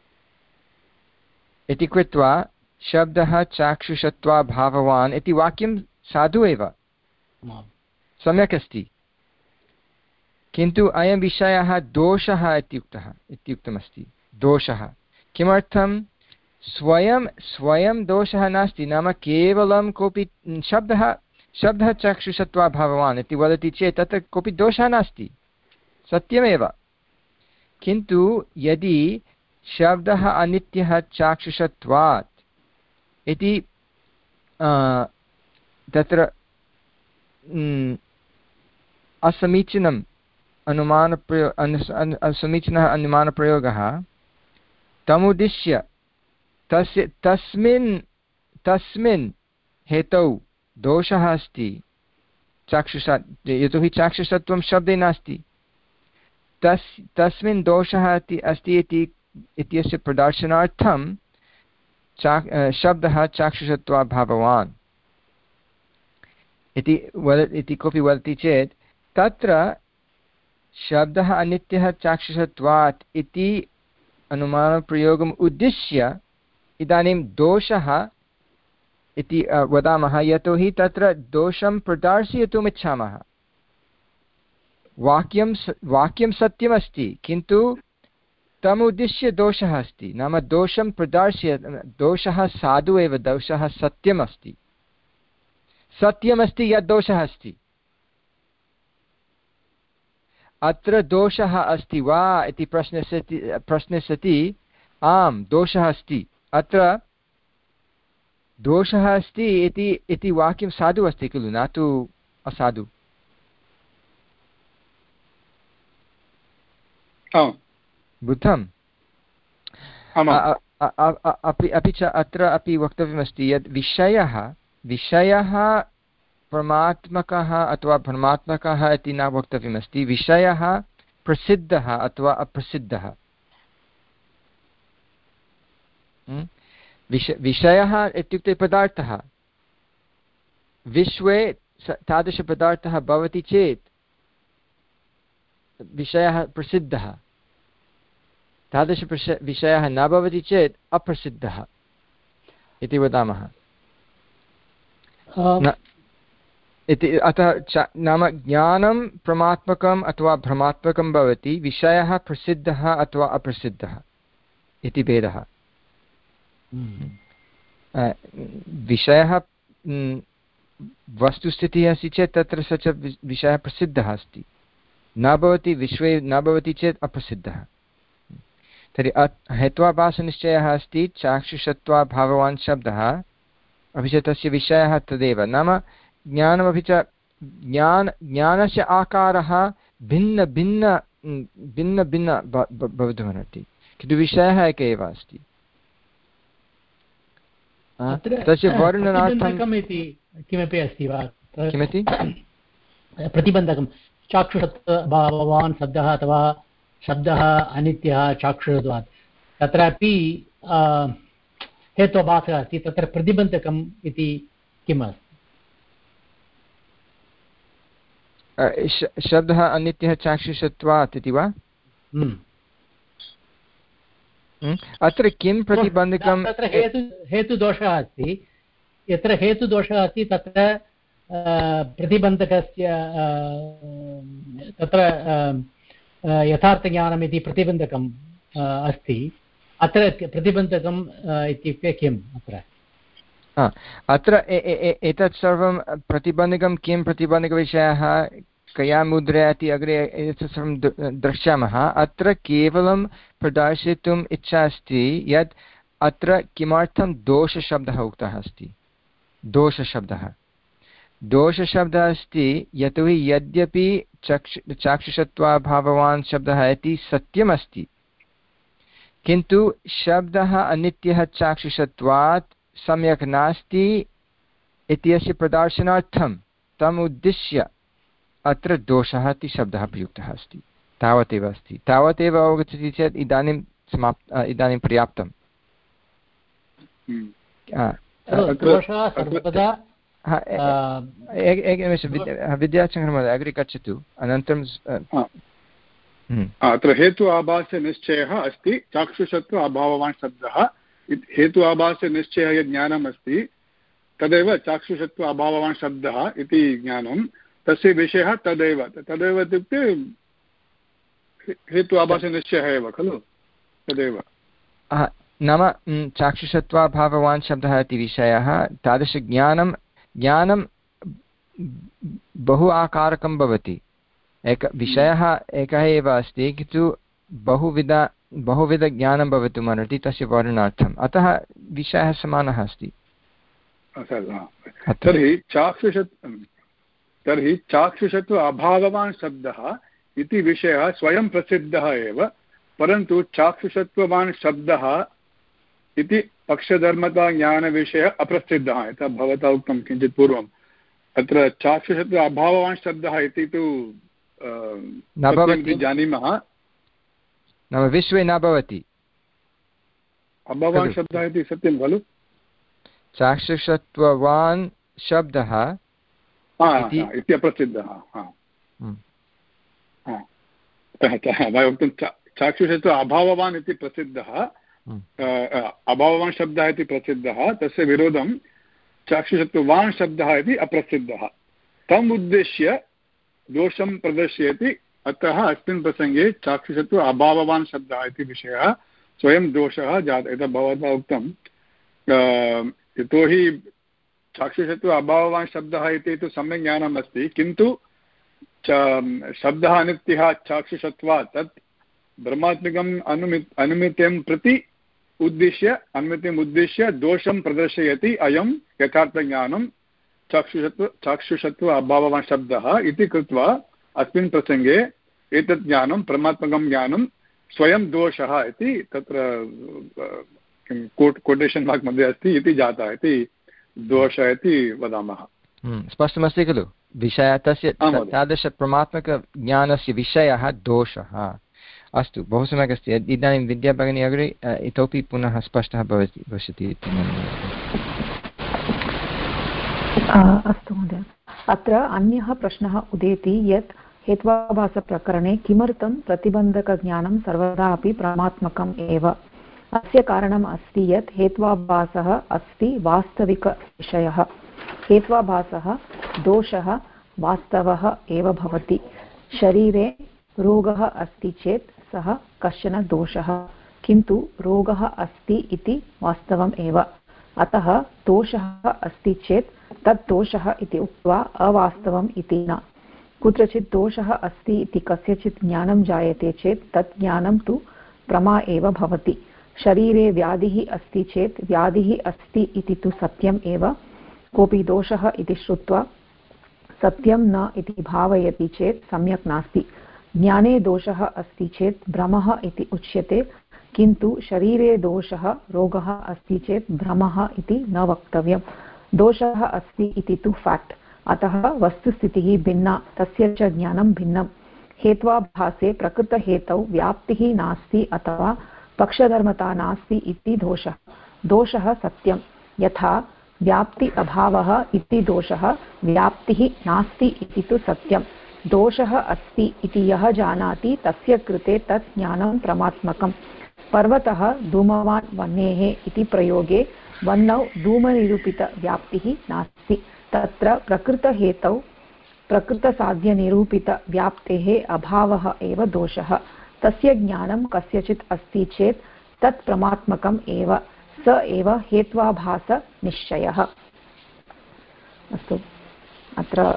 इति कृत्वा शब्दः चाक्षुषत्वाभाववान् इति वाक्यं साधु एव सम्यक् अस्ति किन्तु अयं विषयः दोषः इत्युक्तः इत्युक्तमस्ति दोषः किमर्थं स्वयं स्वयं दोषः नास्ति नाम केवलं कोऽपि शब्दः शब्दः चाक्षुषत्वाभाववान् इति वदति चेत् तत्र कोऽपि दोषः नास्ति सत्यमेव किन्तु यदि शब्दः अनित्यः चाक्षुषत्वात् इति तत्र असमीचीनम् अनुमानप्रयो असमीचीनः अनुमानप्रयोगः तमुद्दिश्य तस्य तस्मिन् तस्मिन् हेतौ दोषः अस्ति चाक्षुषा यतोहि चाक्षुषत्वं शब्दे नास्ति तस् तस्मिन् दोषः अस्ति इति इत्यस्य प्रदर्शनार्थं चा शब्दः चाक्षुषत्वाभाववान् इति वद इति कोऽपि वदति चेत् तत्र शब्दः अनित्यः चाक्षुषत्वात् इति अनुमानप्रयोगम् उद्दिश्य इदानीं दोषः इति वदामः यतोहि तत्र दोषं प्रदर्शयितुम् इच्छामः वाक्यं वाक्यं सत्यमस्ति किन्तु तमुद्दिश्य दोषः अस्ति नाम दोषं प्रदर्श्य दोषः साधु एव दोषः सत्यमस्ति सत्यमस्ति यद् दोषः अस्ति अत्र दोषः अस्ति वा इति प्रश्ने सति प्रश्ने सति आम् दोषः अस्ति अत्र दोषः अस्ति इति इति वाक्यं साधु अस्ति खलु न तु असाधु बुद्धम् अपि अपि च अत्र अपि वक्तव्यमस्ति यत् विषयः विषयः परमात्मकः अथवा भ्रमात्मकः इति न वक्तव्यमस्ति विषयः प्रसिद्धः अथवा अप्रसिद्धः विष विषयः इत्युक्ते पदार्थः विश्वे तादृशपदार्थः भवति चेत् विषयः प्रसिद्धः तादृश विषयः न भवति चेत् अप्रसिद्धः इति वदामः इति अतः नाम ज्ञानं प्रमात्मकम् अथवा भ्रमात्मकं भवति विषयः प्रसिद्धः अथवा अप्रसिद्धः इति भेदः विषयः वस्तुस्थितिः अस्ति चेत् तत्र स च विषयः प्रसिद्धः अस्ति न भवति विश्वे न भवति चेत् अप्रसिद्धः तर्हि हेत्वाभासनिश्चयः अस्ति चाक्षुषत्वाभाववान् शब्दः अपि च तस्य विषयः तदेव नाम ज्ञानमपि च ज्ञान ज्ञानस्य आकारः भिन्न भिन्न भिन्न भिन्न भवितुमर्हति किन्तु विषयः एक एव अस्ति तस्य वर्णनार्थम् इति किमपि अस्ति वा किमिति प्रतिबन्धकं चाक्षुषत्वाभाववान् शब्दः अथवा शब्दः अनित्यः चाक्षुषत्वात् तत्रापि हेत्वाभासः अस्ति तत्र प्रतिबन्धकम् इति किम् अस्ति शब्दः अनित्यः चाक्षुषत्वात् इति वा अत्र किं प्रतिबन्धकं तत्र हेतु हेतुदोषः अस्ति यत्र हेतुदोषः अस्ति तत्र प्रतिबन्धकस्य तत्र यथार्थज्ञानम् इति प्रतिबन्धकम् अस्ति अत्र प्रतिबन्धकम् इत्युक्ते किम् अत्र अत्र एतत् सर्वं प्रतिबन्धकं किं प्रतिबन्धकविषयः कया मुद्रा इति अग्रे एतत् सर्वं द्रक्ष्यामः अत्र केवलं प्रदर्शयितुम् इच्छा अस्ति यत् अत्र किमर्थं दोषशब्दः उक्तः अस्ति दोषशब्दः दोषशब्दः अस्ति यतोहि यद्यपि चक्षु चाक्षुषत्वाभाववान् शब्दः इति सत्यमस्ति किन्तु शब्दः अनित्यः चाक्षुषत्वात् सम्यक् नास्ति इत्यस्य प्रदर्शनार्थं तम् उद्दिश्य अत्र दोषः इति शब्दः प्रयुक्तः अस्ति तावदेव अस्ति तावदेव अवगच्छति चेत् इदानीं समाप् इदानीं पर्याप्तम् एकनिमिषं विद्याचन्द्रमहोदय अग्रे गच्छतु अनन्तरं अत्र हेतु आभास्य निश्चयः अस्ति चाक्षुषत्व अभाववान् शब्दः हेतु आभास्य निश्चयः यत् ज्ञानम् अस्ति तदेव चाक्षुषत्व अभाववान् शब्दः इति ज्ञानं तस्य विषयः तदेव तदेव इत्युक्ते हेतु आभास्य निश्चयः एव खलु तदेव नाम चाक्षुषत्वाभाववान् शब्दः इति विषयः तादृशज्ञानं ज्ञानं बहु आकारकं भवति एक विषयः एकः एव अस्ति किन्तु बहुविध बहुविधज्ञानं भवितुमर्हति तस्य वर्णनार्थम् अतः विषयः समानः अस्ति तर्हि चाक्षुषत् तर्हि चाक्षुषत्व अभाववान् शब्दः इति विषयः स्वयं प्रसिद्धः एव परन्तु चाक्षुषत्ववान् शब्दः इति पक्षधर्मता ज्ञानविषयः अप्रसिद्धः यथा भवता उक्तं किञ्चित् पूर्वम् अत्र चाक्षुषत्व अभाववान् शब्दः इति तु न भवति जानीमः नाम विश्वे न भवति अभाववान् शब्दः इति सत्यं खलु चाक्षुषत्ववान् शब्दः इति अप्रसिद्धः वयं उक्तं चाक्षुषत्व अभाववान् इति प्रसिद्धः अभाववान् शब्दः इति प्रसिद्धः तस्य विरोधं चाक्षुषत्ववान् शब्दः इति अप्रसिद्धः तम् उद्दिश्य दोषं प्रदर्शयति अतः अस्मिन् प्रसङ्गे चाक्षुषत्व अभाववान् शब्दः इति विषयः स्वयं दोषः जातः। यथा भवता उक्तं यतोहि चाक्षुषत्व अभाववान् शब्दः इति तु सम्यक् ज्ञानम् अस्ति, किन्तु शब्दः अनित्यः चाक्षुषत्वात् तत् ब्रह्मात्मिकम् अनुमि अनुमितिं प्रति उद्दिश्य अनुमितिम् उद्दिश्य दोषं प्रदर्शयति अयं यथार्थज्ञानं चाक्षुषत्व चाक्षुषत्व अभाववान् शब्दः इति कृत्वा अस्मिन् प्रसङ्गे एतत् ज्ञानं परमात्मकं ज्ञानं स्वयं दोषः इति तत्र किं कोट् कोटेशन् मार्क् मध्ये अस्ति इति जातः इति दोषः इति वदामः। स्पष्टमस्ति खलु? विषयः तस्य तादृशपरमात्मकज्ञानस्य विषयः दोषः। अस्तु, बहु सम्यक् अस्ति। इदानीं विद्याभगिनी अग्रे इतोपि पुनः स्पष्टः भवति भविष्यति इति मन्ये। अस्तु महोदय, अत्र अन्यः प्रश्नः उदेति यत् हेत्वाभासप्रकरणे किमर्थं प्रतिबन्धकज्ञानं सर्वदा अपि परमात्मकम् एव? अस्य कारणम् अस्ति यत् हेत्वाभासः अस्ति वास्तविकविषयः। हेत्वाभासः दोषः वास्तवः एव भवति। शरीरे रोगः अस्ति चेत् सः कश्चन दोषः, किन्तु रोगः अस्ति इति वास्तवम् एव। अतः दोषः अस्ति चेत् तत् दोषः इति उक्त्वा अवास्तवम् इति न। कुत्रचित् दोषः अस्ति इति कस्यचित् ज्ञानं जायते चेत् तत् ज्ञानं तु प्रमा एव भवति। शरीरे व्याधिः अस्ति चेत् व्याधिः अस्ति इति तु सत्यम् एव। कोऽपि दोषः इति श्रुत्वा सत्यं न इति भावयति चेत् सम्यक् नास्ति। ज्ञाने दोषः अस्ति चेत् भ्रमः इति उच्यते, किन्तु शरीरे दोषः रोगः अस्ति चेत् भ्रमः इति न वक्तव्यं। दोषः अस्ति इति तु फैक्ट्, अतः वस्तुस्थितिः भिन्ना, तस्य च ज्ञानं भिन्नं। हेत्वाभासे प्रकृतहेतौ व्याप्तिः नास्ति अथवा पक्षधर्मता नास्ति इति दोषः। दोषः सत्यं, यथा व्याप्ति अभावः इति दोषः, व्याप्तिः नास्ति इति तु सत्यं। दोषः अस्ति इति यः जानाति तस्य कृते तत् ज्ञानं परमात्मकम्। पर्वतः धूमवान् वह्नेः इति प्रयोगे वह्नौ धूमनिरूपितव्याप्तिः नास्ति। तत्र प्रकृतहेतौ प्रकृतसाध्यनिरूपितव्याप्तेः अभावः एव दोषः। तस्य ज्ञानं कस्यचित् अस्ति चेत् तत् परमात्मकम् एव, स एव हेत्वाभासनिश्चयः। अस्तु, अत्र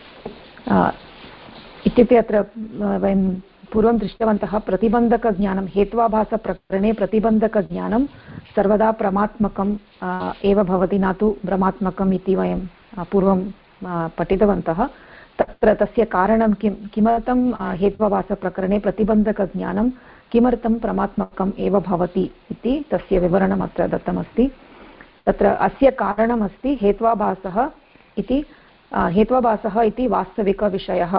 इत्युक्ते अत्र वयं पूर्वं दृष्टवन्तः प्रतिबन्धकज्ञानं, हेत्वाभासप्रकरणे प्रतिबन्धकज्ञानं सर्वदा परमात्मकम् एव भवति, न तु भ्रमात्मकम् इति वयं पूर्वं पठितवन्तः। तत्र तस्य कारणं किं, किमर्थं हेत्वाभासप्रकरणे प्रतिबन्धकज्ञानं किमर्थं परमात्मकम् एव भवति इति तस्य विवरणम् अत्र दत्तमस्ति। तत्र अस्य कारणमस्ति हेत्वाभासः इति हेत्वाभासः इति वास्तविकविषयः।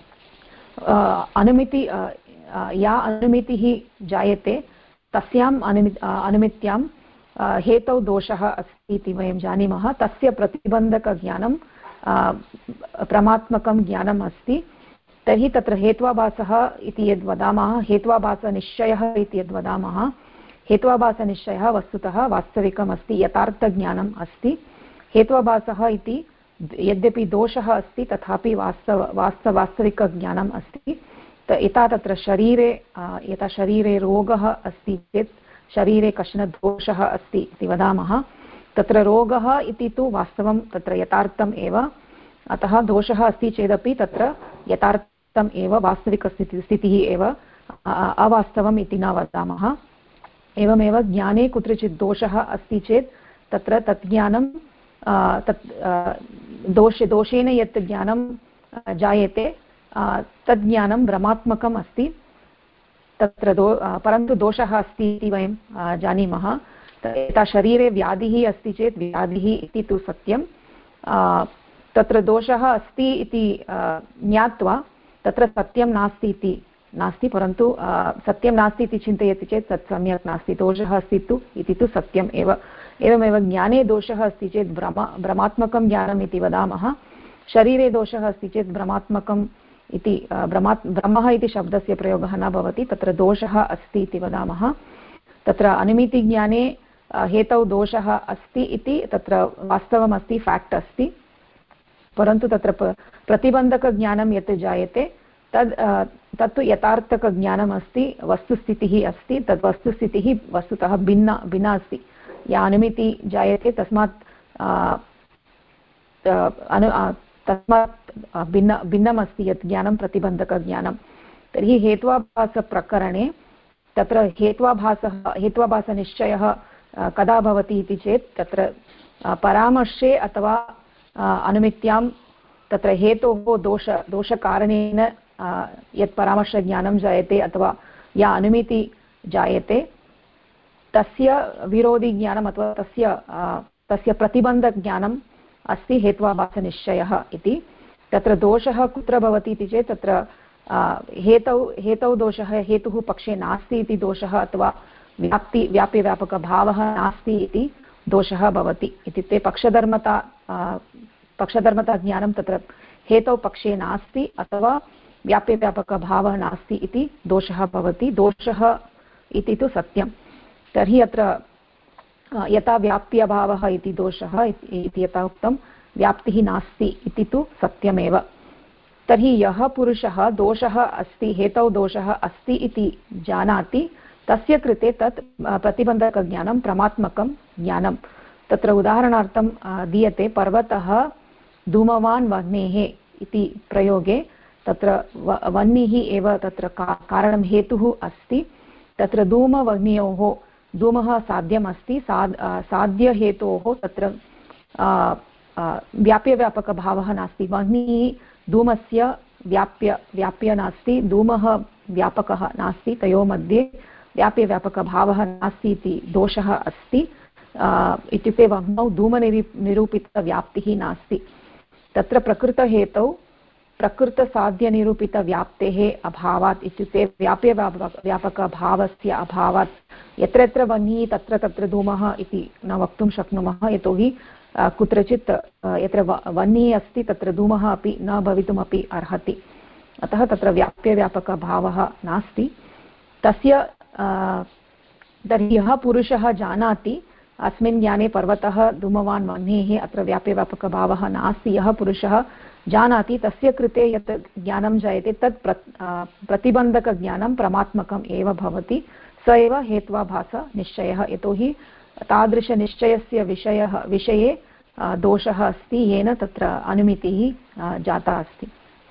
अनुमिति या अनुमितिः जायते तस्याम् अनुमि अनुमित्यां हेतौ दोषः अस्ति इति वयं जानीमः। तस्य प्रतिबन्धकज्ञानं परमात्मकं ज्ञानम् अस्ति। तर्हि तत्र हेत्वाभासः इति यद् वदामः, हेत्वाभासनिश्चयः इति यद् वदामः, हेत्वाभासनिश्चयः वस्तुतः वास्तविकम् अस्ति, यथार्थज्ञानम् अस्ति। हेत्वाभासः इति यद्यपि दोषः अस्ति तथापि वास्तव वास्तव वास्तविकज्ञानम् अस्ति। यथा तत्र शरीरे यथा शरीरे रोगः अस्ति चेत् शरीरे कश्चन दोषः अस्ति इति वदामः। तत्र रोगः इति तु वास्तवं तत्र यथार्थम् एव, अतः दोषः अस्ति चेदपि तत्र यथार्थम् एव, वास्तविकस्थितिः स्थितिः एव, अवास्तवम् इति न वदामः। एवमेव ज्ञाने कुत्रचित् दोषः अस्ति चेत् तत्र तत् ज्ञानं तत् दोष दोषेण यत् ज्ञानं जायते तद् ज्ञानं भ्रमात्मकम् अस्ति। तत्र दो परन्तु दोषः अस्ति इति वयं जानीमः। यथा शरीरे व्याधिः अस्ति चेत् व्याधिः इति तु सत्यं, तत्र दोषः अस्ति इति ज्ञात्वा तत्र सत्यं नास्ति इति नास्ति, परन्तु सत्यं नास्ति इति चिन्तयति चेत् तत् सम्यक् नास्ति। दोषः अस्ति तु इति तु सत्यम् एव। एवमेव ज्ञाने दोषः अस्ति चेत् भ्रमा भ्रमात्मकं ज्ञानम् इति वदामः। शरीरे दोषः अस्ति चेत् भ्रमात्मकम् इति भ्रमात् भ्रमः इति शब्दस्य प्रयोगः न भवति, तत्र दोषः अस्ति इति वदामः। तत्र अनुमितिज्ञाने हेतौ दोषः अस्ति इति तत्र वास्तवमस्ति, फैक्ट् अस्ति, परन्तु तत्र प्रतिबन्धकज्ञानं यत् जायते तद् तत्तु यथार्थकज्ञानम् अस्ति, वस्तुस्थितिः अस्ति, तद् वस्तुस्थितिः वस्तुतः भिन्ना भिन्ना अस्ति। या अनुमितिः जायते तस्मात् अनु तस्मात् भिन्न भिन्नम् अस्ति यत् ज्ञानं प्रतिबन्धकज्ञानं। तर्हि हेत्वाभासप्रकरणे तत्र हेत्वाभासः हेत्वाभासनिश्चयः कदा भवति इति चेत् तत्र परामर्शे अथवा अनुमित्यां तत्र हेतोः दोष दोषकारणेन यत् परामर्शज्ञानं जायते अथवा या अनुमितिः जायते तस्य विरोधिज्ञानम् अथवा तस्य तस्य प्रतिबन्धज्ञानम् अस्ति हेत्वाभासनिश्चयः इति। तत्र दोषः कुत्र भवति इति चेत् तत्र हेतौ हेतौ दोषः हेतुः पक्षे नास्ति इति दोषः अथवा व्याप्ति व्याप्यव्यापकभावः नास्ति इति दोषः भवति। इत्युक्ते पक्षधर्मता पक्षधर्मताज्ञानं तत्र हेतौ पक्षे नास्ति अथवा व्याप्यव्यापकभावः नास्ति इति दोषः भवति। दोषः इति तु सत्यं। तर्हि अत्र यथा व्याप्यभावः इति दोषः इति यथा उक्तं व्याप्तिः नास्ति इति तु सत्यमेव। तर्हि यः पुरुषः दोषः अस्ति हेतौ दोषः अस्ति इति जानाति तस्य कृते तत् प्रतिबन्धकज्ञानं प्रमात्मकं ज्ञानं। तत्र उदाहरणार्थं दीयते पर्वतः धूमवान् वह्नेः इति प्रयोगे तत्र वह्निः एव तत्र कारणं हेतुः अस्ति। तत्र धूमवह्न्योः धूमः साध्यम् अस्ति, साद् साध्यहेतोः तत्र व्याप्यव्यापकभावः नास्ति। वह्निः धूमस्य व्याप्य व्याप्य नास्ति, धूमः व्यापकः नास्ति, तयोः मध्ये व्याप्यव्यापकभावः नास्ति इति दोषः अस्ति। इत्युक्ते वह्नौ धूमनिरी निरूपितव्याप्तिः नास्ति। तत्र प्रकृतहेतौ प्रकृतसाध्यनिरूपितव्याप्तेः अभावात् इत्युक्ते व्याप्यव्यापक व्यापकभावस्य अभावात् यत्र यत्र वह्निः तत्र तत्र धूमः इति न वक्तुं शक्नुमः। यतोहि कुत्रचित् यत्र वह्निः अस्ति तत्र धूमः अपि न भवितुमपि अर्हति। अतः तत्र व्याप्यव्यापकभावः नास्ति। तस्य तर्हि यः पुरुषः जानाति अस्मिन् ज्ञाने पर्वतः धूमवान् वह्नेः अत्र व्याप्यव्यापकभावः नास्ति, यः पुरुषः जानाति तस्य कृते यत् ज्ञानं जायते तत् प्र प्रतिबन्धकज्ञानं प्रमात्मकम् एव भवति। स एव हेत्वाभासनिश्चयः। यतोहि तादृशनिश्चयस्य विषयः विषये दोषः अस्ति येन तत्र अनुमितिः जाता अस्ति।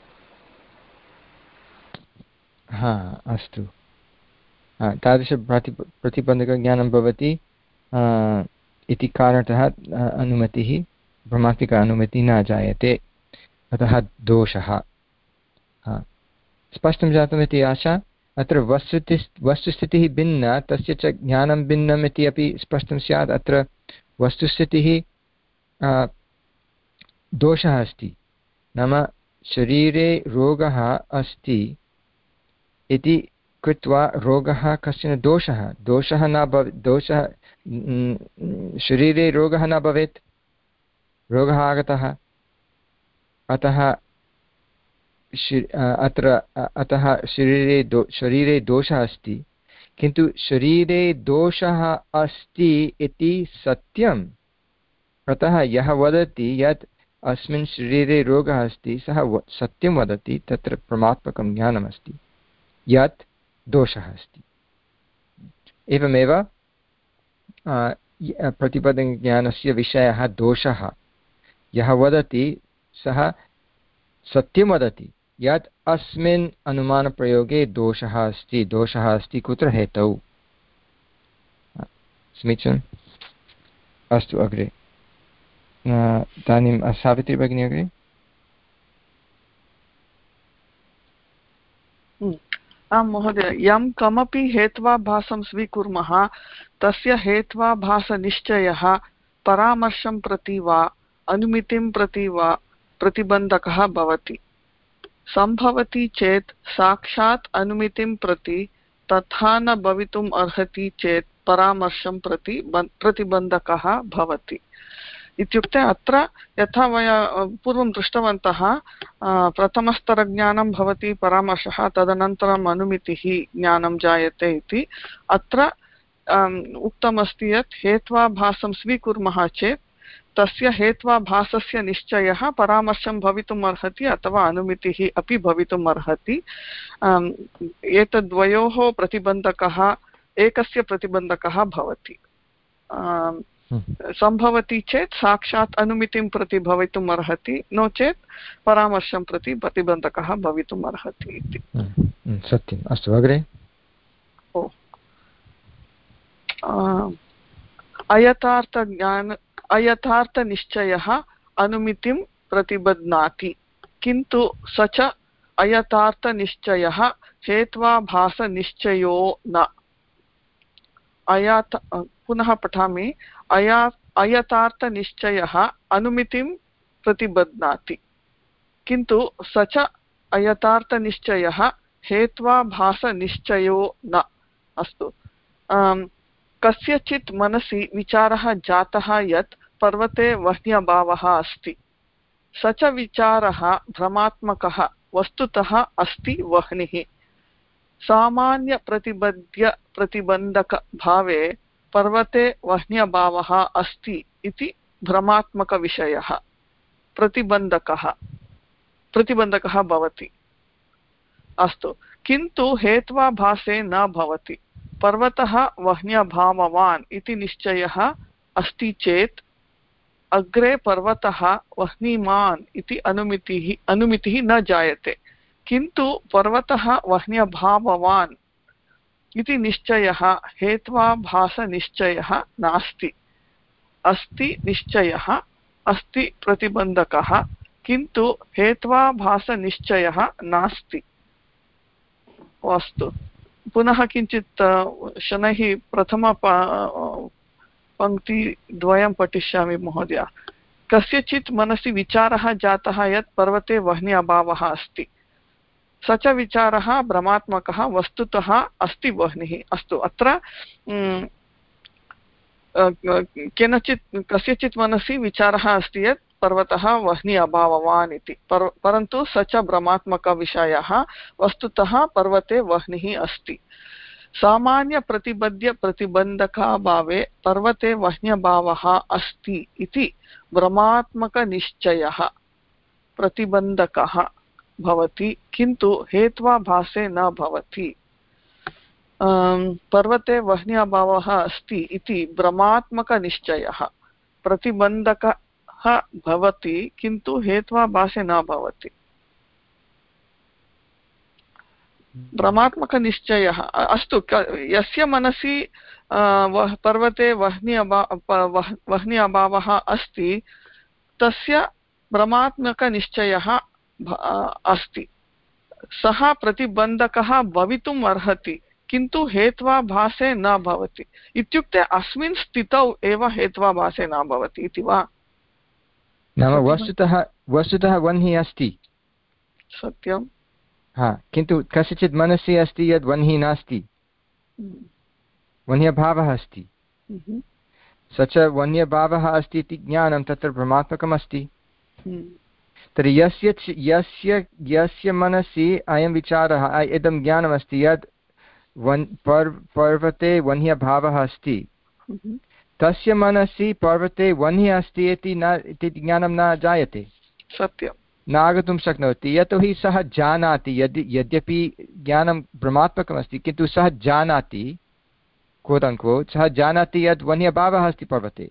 हा अस्तु, तादृश प्रति प्रतिबन्धकज्ञानं भवति इति कारणतः अनुमतिः प्रमात्मिक अनुमतिः न जायते, अतः दोषः। स्पष्टं जातमिति आशा। अत्र वस्तुति वस्तुस्थितिः भिन्ना, तस्य च ज्ञानं भिन्नम् इति अपि स्पष्टं स्यात्। अत्र वस्तुस्थितिः दोषः अस्ति, नाम शरीरे रोगः अस्ति इति कृत्वा रोगः कश्चन दोषः दोषः न भव दोषः शरीरे रोगः न भवेत्, रोगः आगतः, अतः अत्र अतः शरीरे दो शरीरे दोषः अस्ति, किन्तु शरीरे दोषः अस्ति इति सत्यम्। अतः यः वदति यत् अस्मिन् शरीरे रोगः अस्ति सः सत्यं वदति, तत्र प्रमात्मकं ज्ञानमस्ति यत् दोषः अस्ति। एवमेव प्रतिपदज्ञानस्य विषयः दोषः। यः वदति सः सत्यं वदति यत् अस्मिन् अनुमानप्रयोगे दोषः अस्ति। दोषः अस्ति कुत्र? हेतौ। समीचीनम्। अस्तु, अग्रे इदानीं सावित्री भगिनी अग्रे। आं महोदय, यं कमपि हेत्वाभासं स्वीकुर्मः तस्य हेत्वाभासनिश्चयः परामर्शं प्रति वा अनुमितिं प्रति वा प्रतिबन्धकः भवति। सम्भवति चेत् साक्षात् अनुमितिं प्रति, तथा न भवितुम् अर्हति चेत् परामर्शं प्रति प्रतिबन्धकः भवति। इत्युक्ते अत्र यथा वयं पूर्वं दृष्टवन्तः, प्रथमस्तरज्ञानं भवति परामर्शः, तदनन्तरम् अनुमितिः ज्ञानं जायते इति। अत्र उक्तमस्ति यत् हेत्वाभासं स्वीकुर्मः चेत् तस्य हेत्वाभासस्य निश्चयः परामर्शं भवितुम् अर्हति अथवा अनुमितिः अपि भवितुम् अर्हति। एतद्वयोः प्रतिबन्धकः एकस्य प्रतिबन्धकः भवति। सम्भवति चेत् साक्षात् अनुमितिं प्रति भवितुम् अर्हति, नो चेत् परामर्शं प्रति प्रतिबन्धकः भवितुम् अर्हति इति। सत्यम्। अस्तु, अग्रे। ओ अयथार्थज्ञान अयथार्थनिश्चयः अनुमितिं प्रतिबध्नाति, किन्तु स च अयथार्थनिश्चयः हेत्वाभासनिश्चयो न। अयथ पुनः पठामि। अया अयथार्थनिश्चयः अनुमितिं प्रतिबध्नाति, किन्तु स च अयथार्थनिश्चयः हेत्वाभासनिश्चयो न। अस्तु, कस्यचित् मनसि विचारः जातः यत् पर्वते वह्न्यभावः अस्ति। स च विचारः भ्रमात्मकः, वस्तुतः अस्ति वह्निः। सामान्यप्रतिबद्ध्य प्रतिबन्धकभावे पर्वते वह्न्यभावः अस्ति इति भ्रमात्मकविषयः प्रतिबन्धकः प्रतिबन्धकः भवति। अस्तु, किन्तु हेत्वाभासे न भवति। पर्वतः वह्न्यभाववान् इति निश्चयः अस्ति चेत् अग्रे पर्वतः वह्निमान् इति अनुमितिः अनुमितिः न जायते, किन्तु पर्वतः वह्न्यभाववान् इति निश्चयः हेत्वाभासनिश्चयः नास्ति। अस्ति निश्चयः, अस्ति प्रतिबन्धकः, किन्तु हेत्वाभासनिश्चयः नास्ति। अस्तु, पुनः किञ्चित् शनैः प्रथम पङ्क्तिद्वयं पठिष्यामि महोदय। कस्यचित् मनसि विचारः जातः यत् पर्वते वह्नि अभावः अस्ति। स च विचारः भ्रमात्मकः, वस्तुतः अस्ति वह्निः। अस्तु, अत्र केनचित् कस्यचित् मनसि विचारः अस्ति यत् पर्वतः वह्नि अभाववान् इति, पर परन्तु स च भ्रमात्मकविषयः, वस्तुतः पर्वते वह्निः अस्ति। सामान्यप्रतिबद्ध्य प्रतिबन्धकाभावे पर्वते वह्न्यभावः अस्ति इति भ्रमात्मकनिश्चयः प्रतिबन्धकः भवति, किन्तु हेत्वाभासे न भवति। पर्वते वह्न्यभावः अस्ति इति भ्रमात्मकनिश्चयः प्रतिबन्धकः भवति, किन्तु हेत्वाभासे न भवति। भ्रमात्मकनिश्चयः। अस्तु, यस्य मनसि पर्वते वह्नि अभा वह्नि अभावः अस्ति तस्य भ्रमात्मकनिश्चयः अस्ति। सः प्रतिबन्धकः भवितुम् अर्हति, किन्तु हेत्वाभासे न भवति। इत्युक्ते अस्मिन् स्थितौ एव हेत्वाभासे न भवति इति वा? नाम वस्तुतः वस्तुतः वह्निः अस्ति, सत्यं, हा, किन्तु कस्यचित् मनसि अस्ति यद् वह्निः नास्ति, वह्न्यभावः अस्ति। स च वह्न्यभावः अस्ति इति ज्ञानं तत्र भ्रमात्मकम् अस्ति। तर्हि यस्य यस्य यस्य मनसि अयं विचारः, इदं ज्ञानमस्ति यद् वन् पर् पर्वते वह्न्यभावः अस्ति, तस्य मनसि पर्वते वह्निः अस्ति इति न इति ज्ञानं न जायते, सत्यं न आगतुं शक्नोति। यतोहि सः जानाति, यदि यद्यपि ज्ञानं भ्रमात्मकमस्ति, किन्तु सः जानाति, कोट् अन्कोट्, सः जानाति यद् वह्न्यभावः अस्ति पर्वते।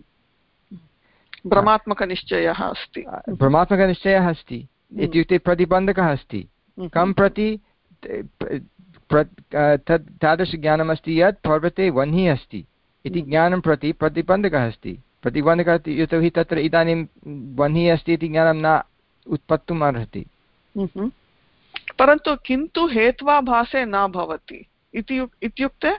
भ्रमात्मकनिश्चयः अस्ति, भ्रमात्मकनिश्चयः अस्ति इत्युक्ते प्रतिबन्धकः अस्ति। कं प्रति? तद् तादृशज्ञानमस्ति यत् पर्वते वह्निः अस्ति इति ज्ञानं प्रति प्रतिबन्धकः अस्ति। प्रतिबन्धकः यतोहि तत्र इदानीं वह्निः अस्ति इति ज्ञानं न उत्पत्तुम् अर्हति। परन्तु किन्तु हेत्वाभासे न भवति इत्युक्ते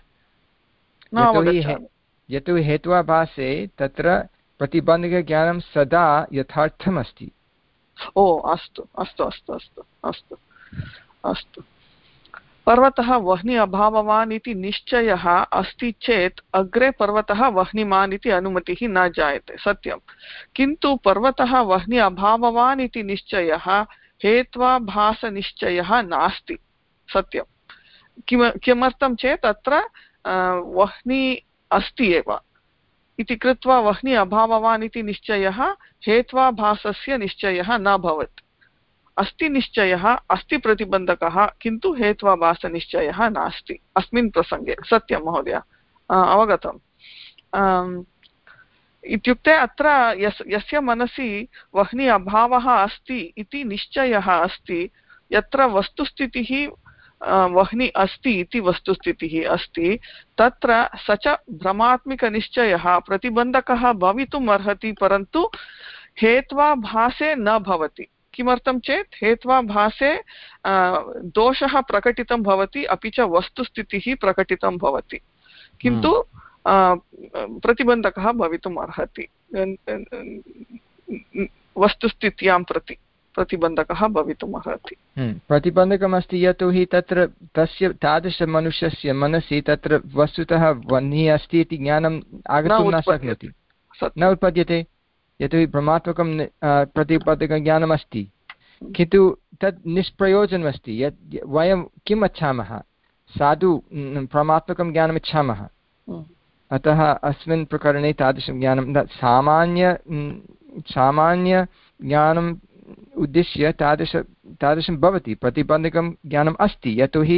यतोहि हेत्वाभासे तत्र प्रतिबन्धकज्ञानं सदा यथार्थमस्ति। ओ अस्तु अस्तु अस्तु अस्तु अस्तु अस्तु पर्वतः वह्नि अभाववान् इति निश्चयः अस्ति चेत् अग्रे पर्वतः वह्निमान् इति अनुमतिः न जायते, सत्यं। किन्तु पर्वतः वह्नि अभाववान् इति निश्चयः हेत्वाभासनिश्चयः नास्ति, सत्यं। किम किमर्थं चेत् अत्र वह्नि अस्ति एव इति कृत्वा वह्नि अभाववान् इति निश्चयः हेत्वाभासस्य निश्चयः न भवति। अस्ति निश्चयः अस्ति प्रतिबन्धकः किन्तु हेत्वाभासनिश्चयः नास्ति अस्मिन् प्रसङ्गे। सत्यं महोदय, अवगतम्। इत्युक्ते अत्र यस् यस्य मनसि वह्नि अभावः अस्ति इति निश्चयः अस्ति, यत्र वस्तुस्थितिः वह्नि अस्ति इति वस्तुस्थितिः अस्ति, तत्र स च भ्रमात्मिकनिश्चयः प्रतिबन्धकः भवितुम् अर्हति, परन्तु हेत्वाभासे न भवति। किमर्थं चेत् हेत्वाभासे दोषः प्रकटितं भवति, अपि च वस्तुस्थितिः प्रकटितं भवति, किन्तु प्रतिबन्धकः भवितुम् अर्हति। वस्तुस्थित्यां प्रति प्रतिबन्धकः भवितुम् अर्हति। प्रतिबन्धकमस्ति यतोहि तत्र तस्य तादृशमनुष्यस्य मनसि तत्र वस्तुतः वह्निः अस्ति इति ज्ञानम् आगन्तुं न शक्नोति, न उत्पद्यते, यतोहि भ्रमात्मकं प्रतिबन्धकज्ञानम् अस्ति, किन्तु तत् निष्प्रयोजनमस्ति। यत् वयं किम् इच्छामः, साधु भ्रमात्मकं ज्ञानम् इच्छामः, अतः अस्मिन् प्रकरणे तादृशं ज्ञानं सामान्य सामान्यज्ञानम् उद्दिश्य तादृश तादृशं भवति। प्रतिबन्धकं ज्ञानम् अस्ति, यतोहि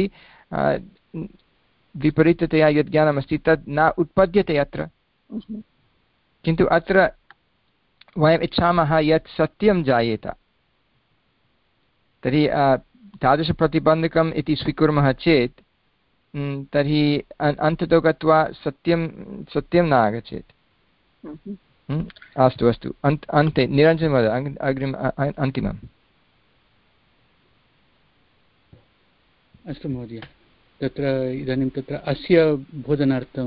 विपरीततया यद् ज्ञानमस्ति तद् न उत्पद्यते अत्र, किन्तु अत्र वयम् इच्छामः यत् सत्यं जायेत, तर्हि तादृशप्रतिबन्धकम् इति स्वीकुर्मः चेत् तर्हि अन्ततो गत्वा सत्यं सत्यं न आगच्छेत्। अस्तु अस्तु, अन्त अन्ते निरञ्जन महोदय अग्रिम अन्तिमम्। अस्तु महोदय, तत्र इदानीं तत्र अस्य बोधनार्थं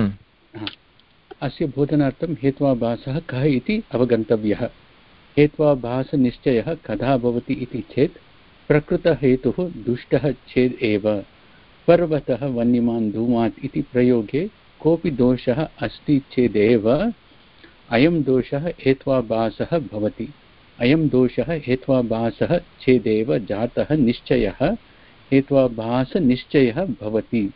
अस्य बोधनार्थं हेत्वाभासः कः इति अवगन्तव्यः। हेत्वाभासनिश्चयः कदा भवति इति चेत् प्रकृतहेतुः दुष्टः चेत् एव। पर्वतः वन्यमान् धूमात् इति प्रयोगे कोऽपि दोषः अस्ति चेदेव अयं दोषः हेत्वाभासः भवति। अयं दोषः हेत्वाभासः चेदेव जातः निश्चयः हेत्वाभासनिश्चयः भवति।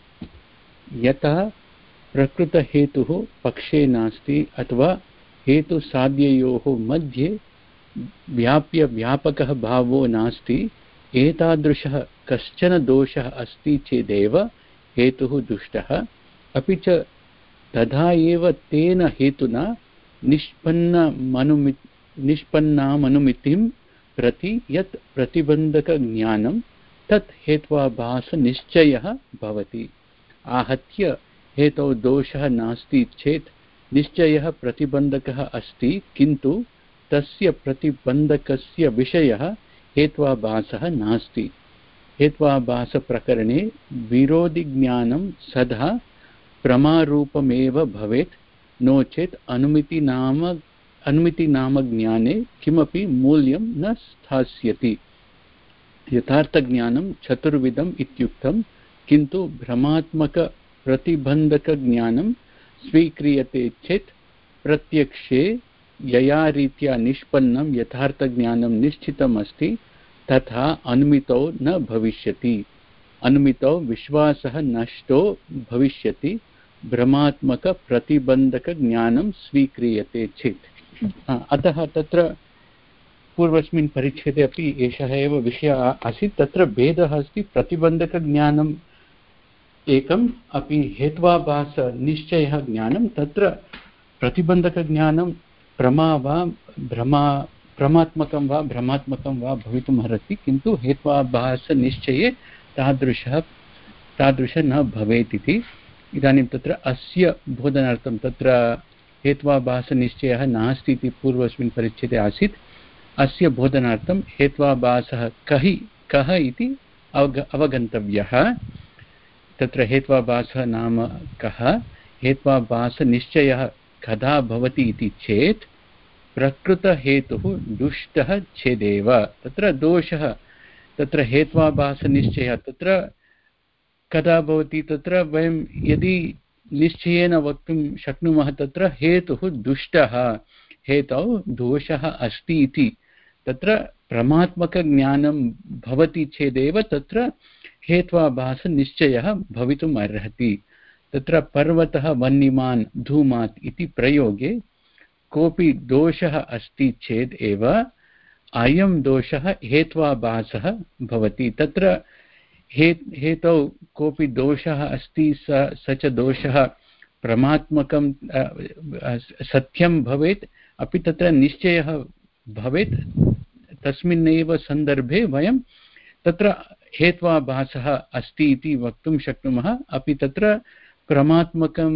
यतः प्रकृतहेतुः पक्षे नास्ति अथवा हेतुसाध्ययोः मध्ये व्याप्य व्यापकः भावो नास्ति, एतादृशः कश्चन दोषः अस्ति चेदेव हेतुः दुष्टः। अपि च तथा एव तेन हेतुना निष्पन्नमनुमि निष्पन्नामनुमितिं प्रति यत् प्रतिबन्धकज्ञानं तत् हेत्वाभासनिश्चयः भवति। आहत्य हेतौ दोषः नास्ति चेत् निश्चयः प्रतिबन्धकः अस्ति, किन्तु तस्य प्रतिबन्धकस्य विषयः हेत्वाभासः नास्ति। हेत्वाभासप्रकरणे विरोधिज्ञानं सदा प्रमारूपमेव भवेत्, नो चेत् अनुमितिनाम अनुमितिनामज्ञाने किमपि मूल्यं न स्थास्यति। यथार्थज्ञानं चतुर्विधम् इत्युक्तं, किन्तु भ्रमात्मकप्रतिबन्धकज्ञानं स्वीक्रियते चेत् प्रत्यक्षे यया रीत्या निष्पन्नं यथार्थज्ञानं निश्चितम् अस्ति तथा अनुमितौ न भविष्यति। अनुमितौ विश्वासः नष्टो भविष्यति भ्रमात्मकप्रतिबन्धकज्ञानं स्वीक्रियते चेत्। अतः तत्र पूर्वस्मिन् परिच्छेदे अपि एषः एव विषयः आसीत्। तत्र भेदः अस्ति, प्रतिबन्धकज्ञानम् एकम्, अपि हेत्वाभासनिश्चयः ज्ञानं। तत्र प्रतिबन्धकज्ञानं प्रमा वा भ्रमा प्रमात्मकं वा भ्रमात्मकं वा भवितुम् अर्हति, किन्तु हेत्वाभासनिश्चये तादृशः तादृशः न भवेत् इति। इदानीं तत्र अस्य बोधनार्थं तत्र हेत्वाभासनिश्चयः नास्ति इति पूर्वस्मिन् परिच्छेदे आसीत्। अस्य बोधनार्थं हेत्वाभासः कहि कः इति अवग अवगन्तव्यः। तत्र हेत्वाभासः नाम कः, हेत्वाभासनिश्चयः कदा भवति इति चेत् प्रकृतहेतुः दुष्टः चेदेव। तत्र दोषः, तत्र हेत्वाभासनिश्चयः तत्र कदा भवति, तत्र वयं यदि निश्चयेन वक्तुं शक्नुमः तत्र हेतुः दुष्टः, हेतौ दोषः अस्ति इति। तत्र प्रमात्मकज्ञानं भवति चेदेव तत्र हेत्वाभासनिश्चयः भवितुम् अर्हति। तत्र पर्वतः वह्निमान् धूमात् इति प्रयोगे कोऽपि दोषः अस्ति चेत् एव अयं दोषः हेत्वाभासः भवति। तत्र हे हेतौ कोऽपि दोषः अस्ति, स स च दोषः प्रमात्मकं सत्यं भवेत्, अपि तत्र निश्चयः भवेत्। तस्मिन्नेव सन्दर्भे वयं तत्र हेत्वाभासः अस्ति इति वक्तुं शक्नुमः। अपि तत्र प्रमात्मकं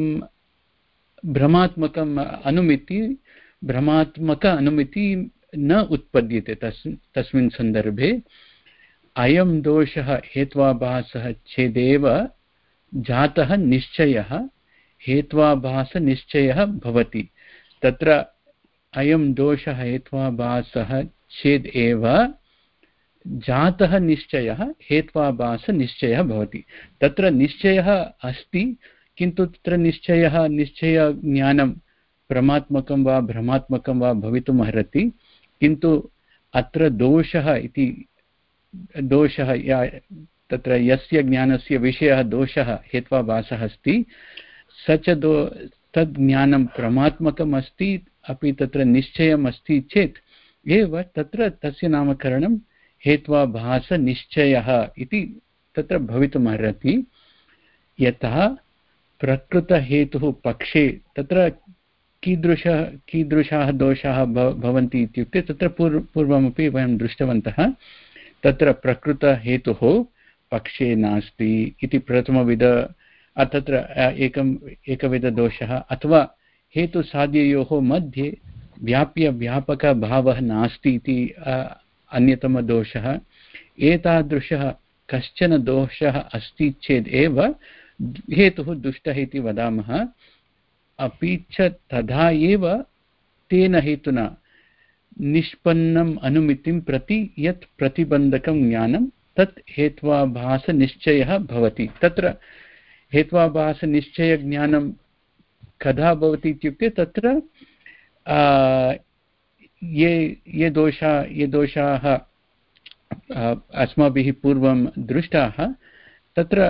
भ्रमात्मकम् अनुमिति भ्रमात्मक अनुमिति न उत्पद्यते। तस् तस्मिन् सन्दर्भे अयं दोषः हेत्वाभासः चेदेव जातः निश्चयः हेत्वाभासनिश्चयः भवति। तत्र अयं दोषः हेत्वाभासः चेद् एव जातः निश्चयः हेत्वाभासनिश्चयः भवति। तत्र निश्चयः अस्ति, किन्तु तत्र निश्चयः निश्चयज्ञानं प्रमात्मकं वा भ्रमात्मकं वा भवितुम् अर्हति, किन्तु अत्र दोषः इति दोषः या तत्र यस्य ज्ञानस्य विषयः दोषः हेत्वाभासः अस्ति, स च दो तद् ज्ञानं प्रमात्मकम् अस्ति, अपि तत्र निश्चयम् अस्ति चेत् एव तत्र तस्य नामकरणं हेत्वाभासनिश्चयः इति तत्र भवितुम् अर्हति। यतः प्रकृतहेतुः पक्षे तत्र कीदृशः कीदृशाः दोषाः भवन्ति इत्युक्ते तत्र पूर्व पूर्वमपि वयं दृष्टवन्तः। तत्र प्रकृतहेतुः पक्षे नास्ति इति प्रथमविध, तत्र एकम् एकविधदोषः, अथवा हेतुसाध्ययोः मध्ये व्याप्यव्यापकभावः नास्ति इति अन्यतमदोषः। एतादृशः कश्चन दोषः अस्ति चेत् एव हेतुः दुष्टः इति वदामः। अपि च तथा एव तेन हेतुना निष्पन्नम् अनुमितिं प्रति यत् प्रतिबन्धकं ज्ञानं तत् हेत्वाभासनिश्चयः भवति। तत्र हेत्वाभासनिश्चयज्ञानं कदा भवति इत्युक्ते तत्र ये ये दोषा ये दोषाः अस्माभिः पूर्वं दृष्टाः, तत्र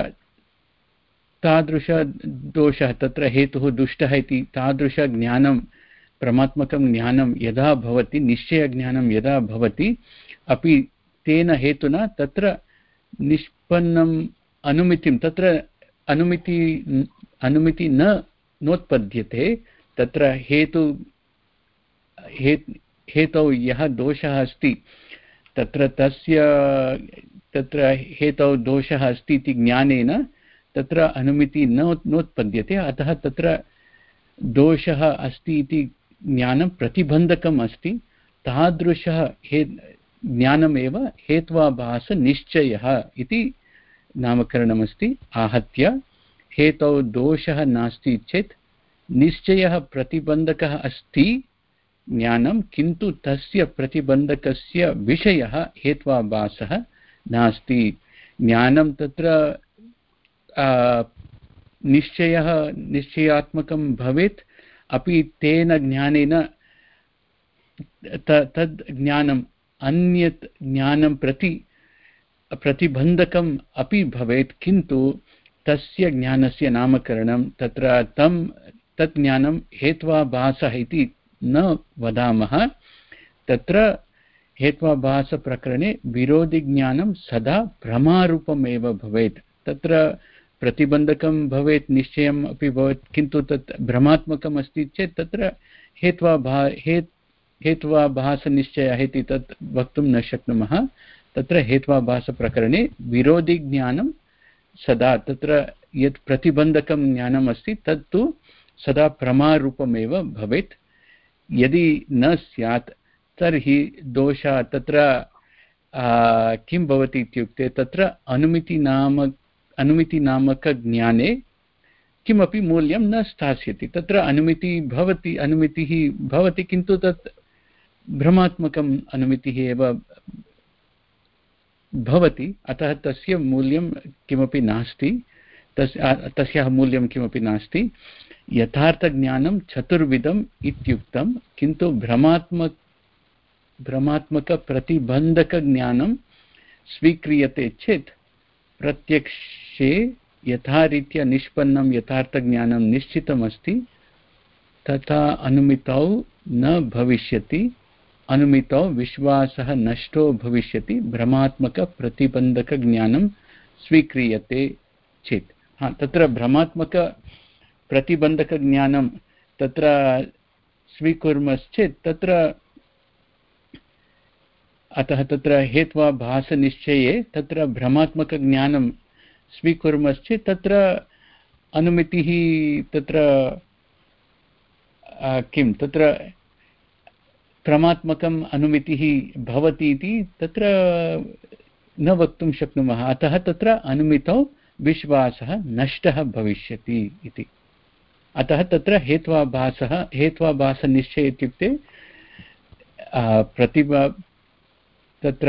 तादृशदोषः तत्र हेतुः दुष्टः इति तादृशज्ञानं परमात्मकं ज्ञानं यदा भवति, निश्चयज्ञानं यदा भवति, अपि तेन हेतुना तत्र निष्पन्नम् अनुमितिं तत्र अनुमिति अनुमिति न नोत्पद्यते। तत्र हेतु हे हेतौ यः दोषः अस्ति तत्र तस्य तत्र हेतौ दोषः अस्ति इति ज्ञानेन तत्र अनुमिति न नोत्पद्यते। अतः तत्र दोषः अस्ति इति ज्ञानं प्रतिबन्धकम् अस्ति। तादृशः हे ज्ञानमेव हेत्वाभासनिश्चयः इति नामकरणमस्ति। आहत्य हेतौ दोषः नास्ति चेत् निश्चयः प्रतिबन्धकः अस्ति ज्ञानं, किन्तु तस्य प्रतिबन्धकस्य विषयः हेत्वाभासः नास्ति। ज्ञानं तत्र निश्चयः निश्चयात्मकं भवेत्, अपि तेन ज्ञानेन तद् ज्ञानम् अन्यत् ज्ञानं प्रति प्रतिबन्धकम् अपि भवेत्, किन्तु तस्य ज्ञानस्य नामकरणं तत्र तं तत् ज्ञानं हेत्वाभासः इति न वदामः। तत्र हेत्वाभासप्रकरणे विरोधिज्ञानं सदा भ्रमारूपमेव भवेत्। तत्र प्रतिबन्धकं भवेत्, निश्चयम् अपि भवेत्, किन्तु तत् भ्रमात्मकम् अस्ति चेत् तत्र हेत्वाभा हेत् हेत्वाभासनिश्चयः इति तत् वक्तुं न शक्नुमः। तत्र हेत्वाभासप्रकरणे विरोधिज्ञानं सदा तत्र यत् प्रतिबन्धकं ज्ञानम् अस्ति तत्तु सदा प्रमारूपमेव भवेत्। यदि न स्यात् तर्हि दोषः तत्र किं भवति इत्युक्ते तत्र अनुमितिनाम अनुमितिनामकज्ञाने किमपि मूल्यं न स्थास्यति। तत्र अनुमिति भवति अनुमितिः भवति किन्तु तत् भ्रमात्मकम् अनुमितिः एव भवति। अतः तस्य मूल्यं किमपि नास्ति, तस्य तस्याः मूल्यं किमपि नास्ति। यथार्थज्ञानं चतुर्विधम् इत्युक्तं, किन्तु भ्रमात्मक भ्रमात्मकप्रतिबन्धकज्ञानं स्वीक्रियते चेत् प्रत्यक्षे यथा रीत्या निष्पन्नं यथार्थज्ञानं निश्चितमस्ति तथा अनुमितौ न भविष्यति, अनुमितौ विश्वासः नष्टो भविष्यति, भ्रमात्मकप्रतिबन्धकज्ञानं स्वीक्रियते चेत्। हा, तत्र भ्रमात्मकप्रतिबन्धकज्ञानं तत्र स्वीकुर्मश्चेत् तत्र अतः तत्र हेत्वाभासनिश्चये तत्र भ्रमात्मकज्ञानं स्वीकुर्मश्चेत् तत्र अनुमितिः तत्र किं तत्र प्रमात्मकम् अनुमितिः भवति इति तत्र न वक्तुं शक्नुमः। अतः तत्र अनुमितौ विश्वासः नष्टः भविष्यति इति। अतः तत्र हेत्वाभासः हेत्वाभासनिश्चय इत्युक्ते प्रतिभा तत्र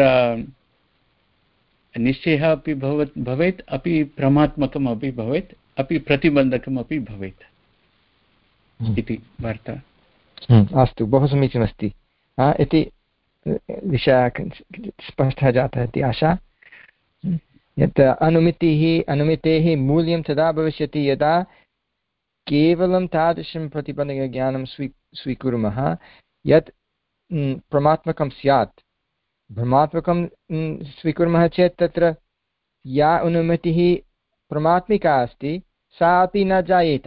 निश्चयः अपि भवत् भवेत् अपि प्रमात्मकम् अपि भवेत् अपि प्रतिबन्धकम् अपि भवेत् इति वार्ता। अस्तु, बहु समीचीनमस्ति इति विषयः स्पष्टः जातः इति आशा। यत् अनुमितिः अनुमितेः मूल्यं तदा भविष्यति यदा केवलं तादृशं प्रतिबन्धकज्ञानं स्वी स्वीकुर्मः यत् प्रमात्मकं स्यात्। भ्रमात्मकं स्वीकुर्मः चेत् तत्र या अनुमितिः प्रमात्मिका अस्ति सा अपि न जायेत,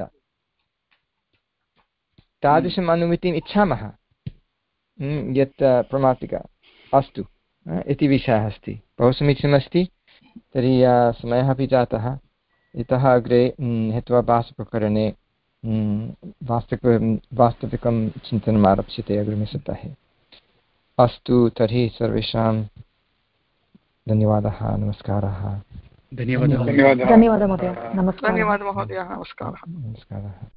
तादृशम् अनुमितिम् इच्छामः यत् प्रमात्मिका। अस्तु इति विषयः अस्ति, बहु समीचीनमस्ति। तर्हि समयः अपि जातः, इतः अग्रे हेत्वाभासप्रकरणे वास्तविक वास्तविकं चिन्तनम् आरप्स्यते अग्रिमसप्ताहे। अस्तु, तर्हि सर्वेषां धन्यवादः, नमस्कारः। धन्यवादः धन्यवादः महोदय, नमस्कारः। नमस्कारः।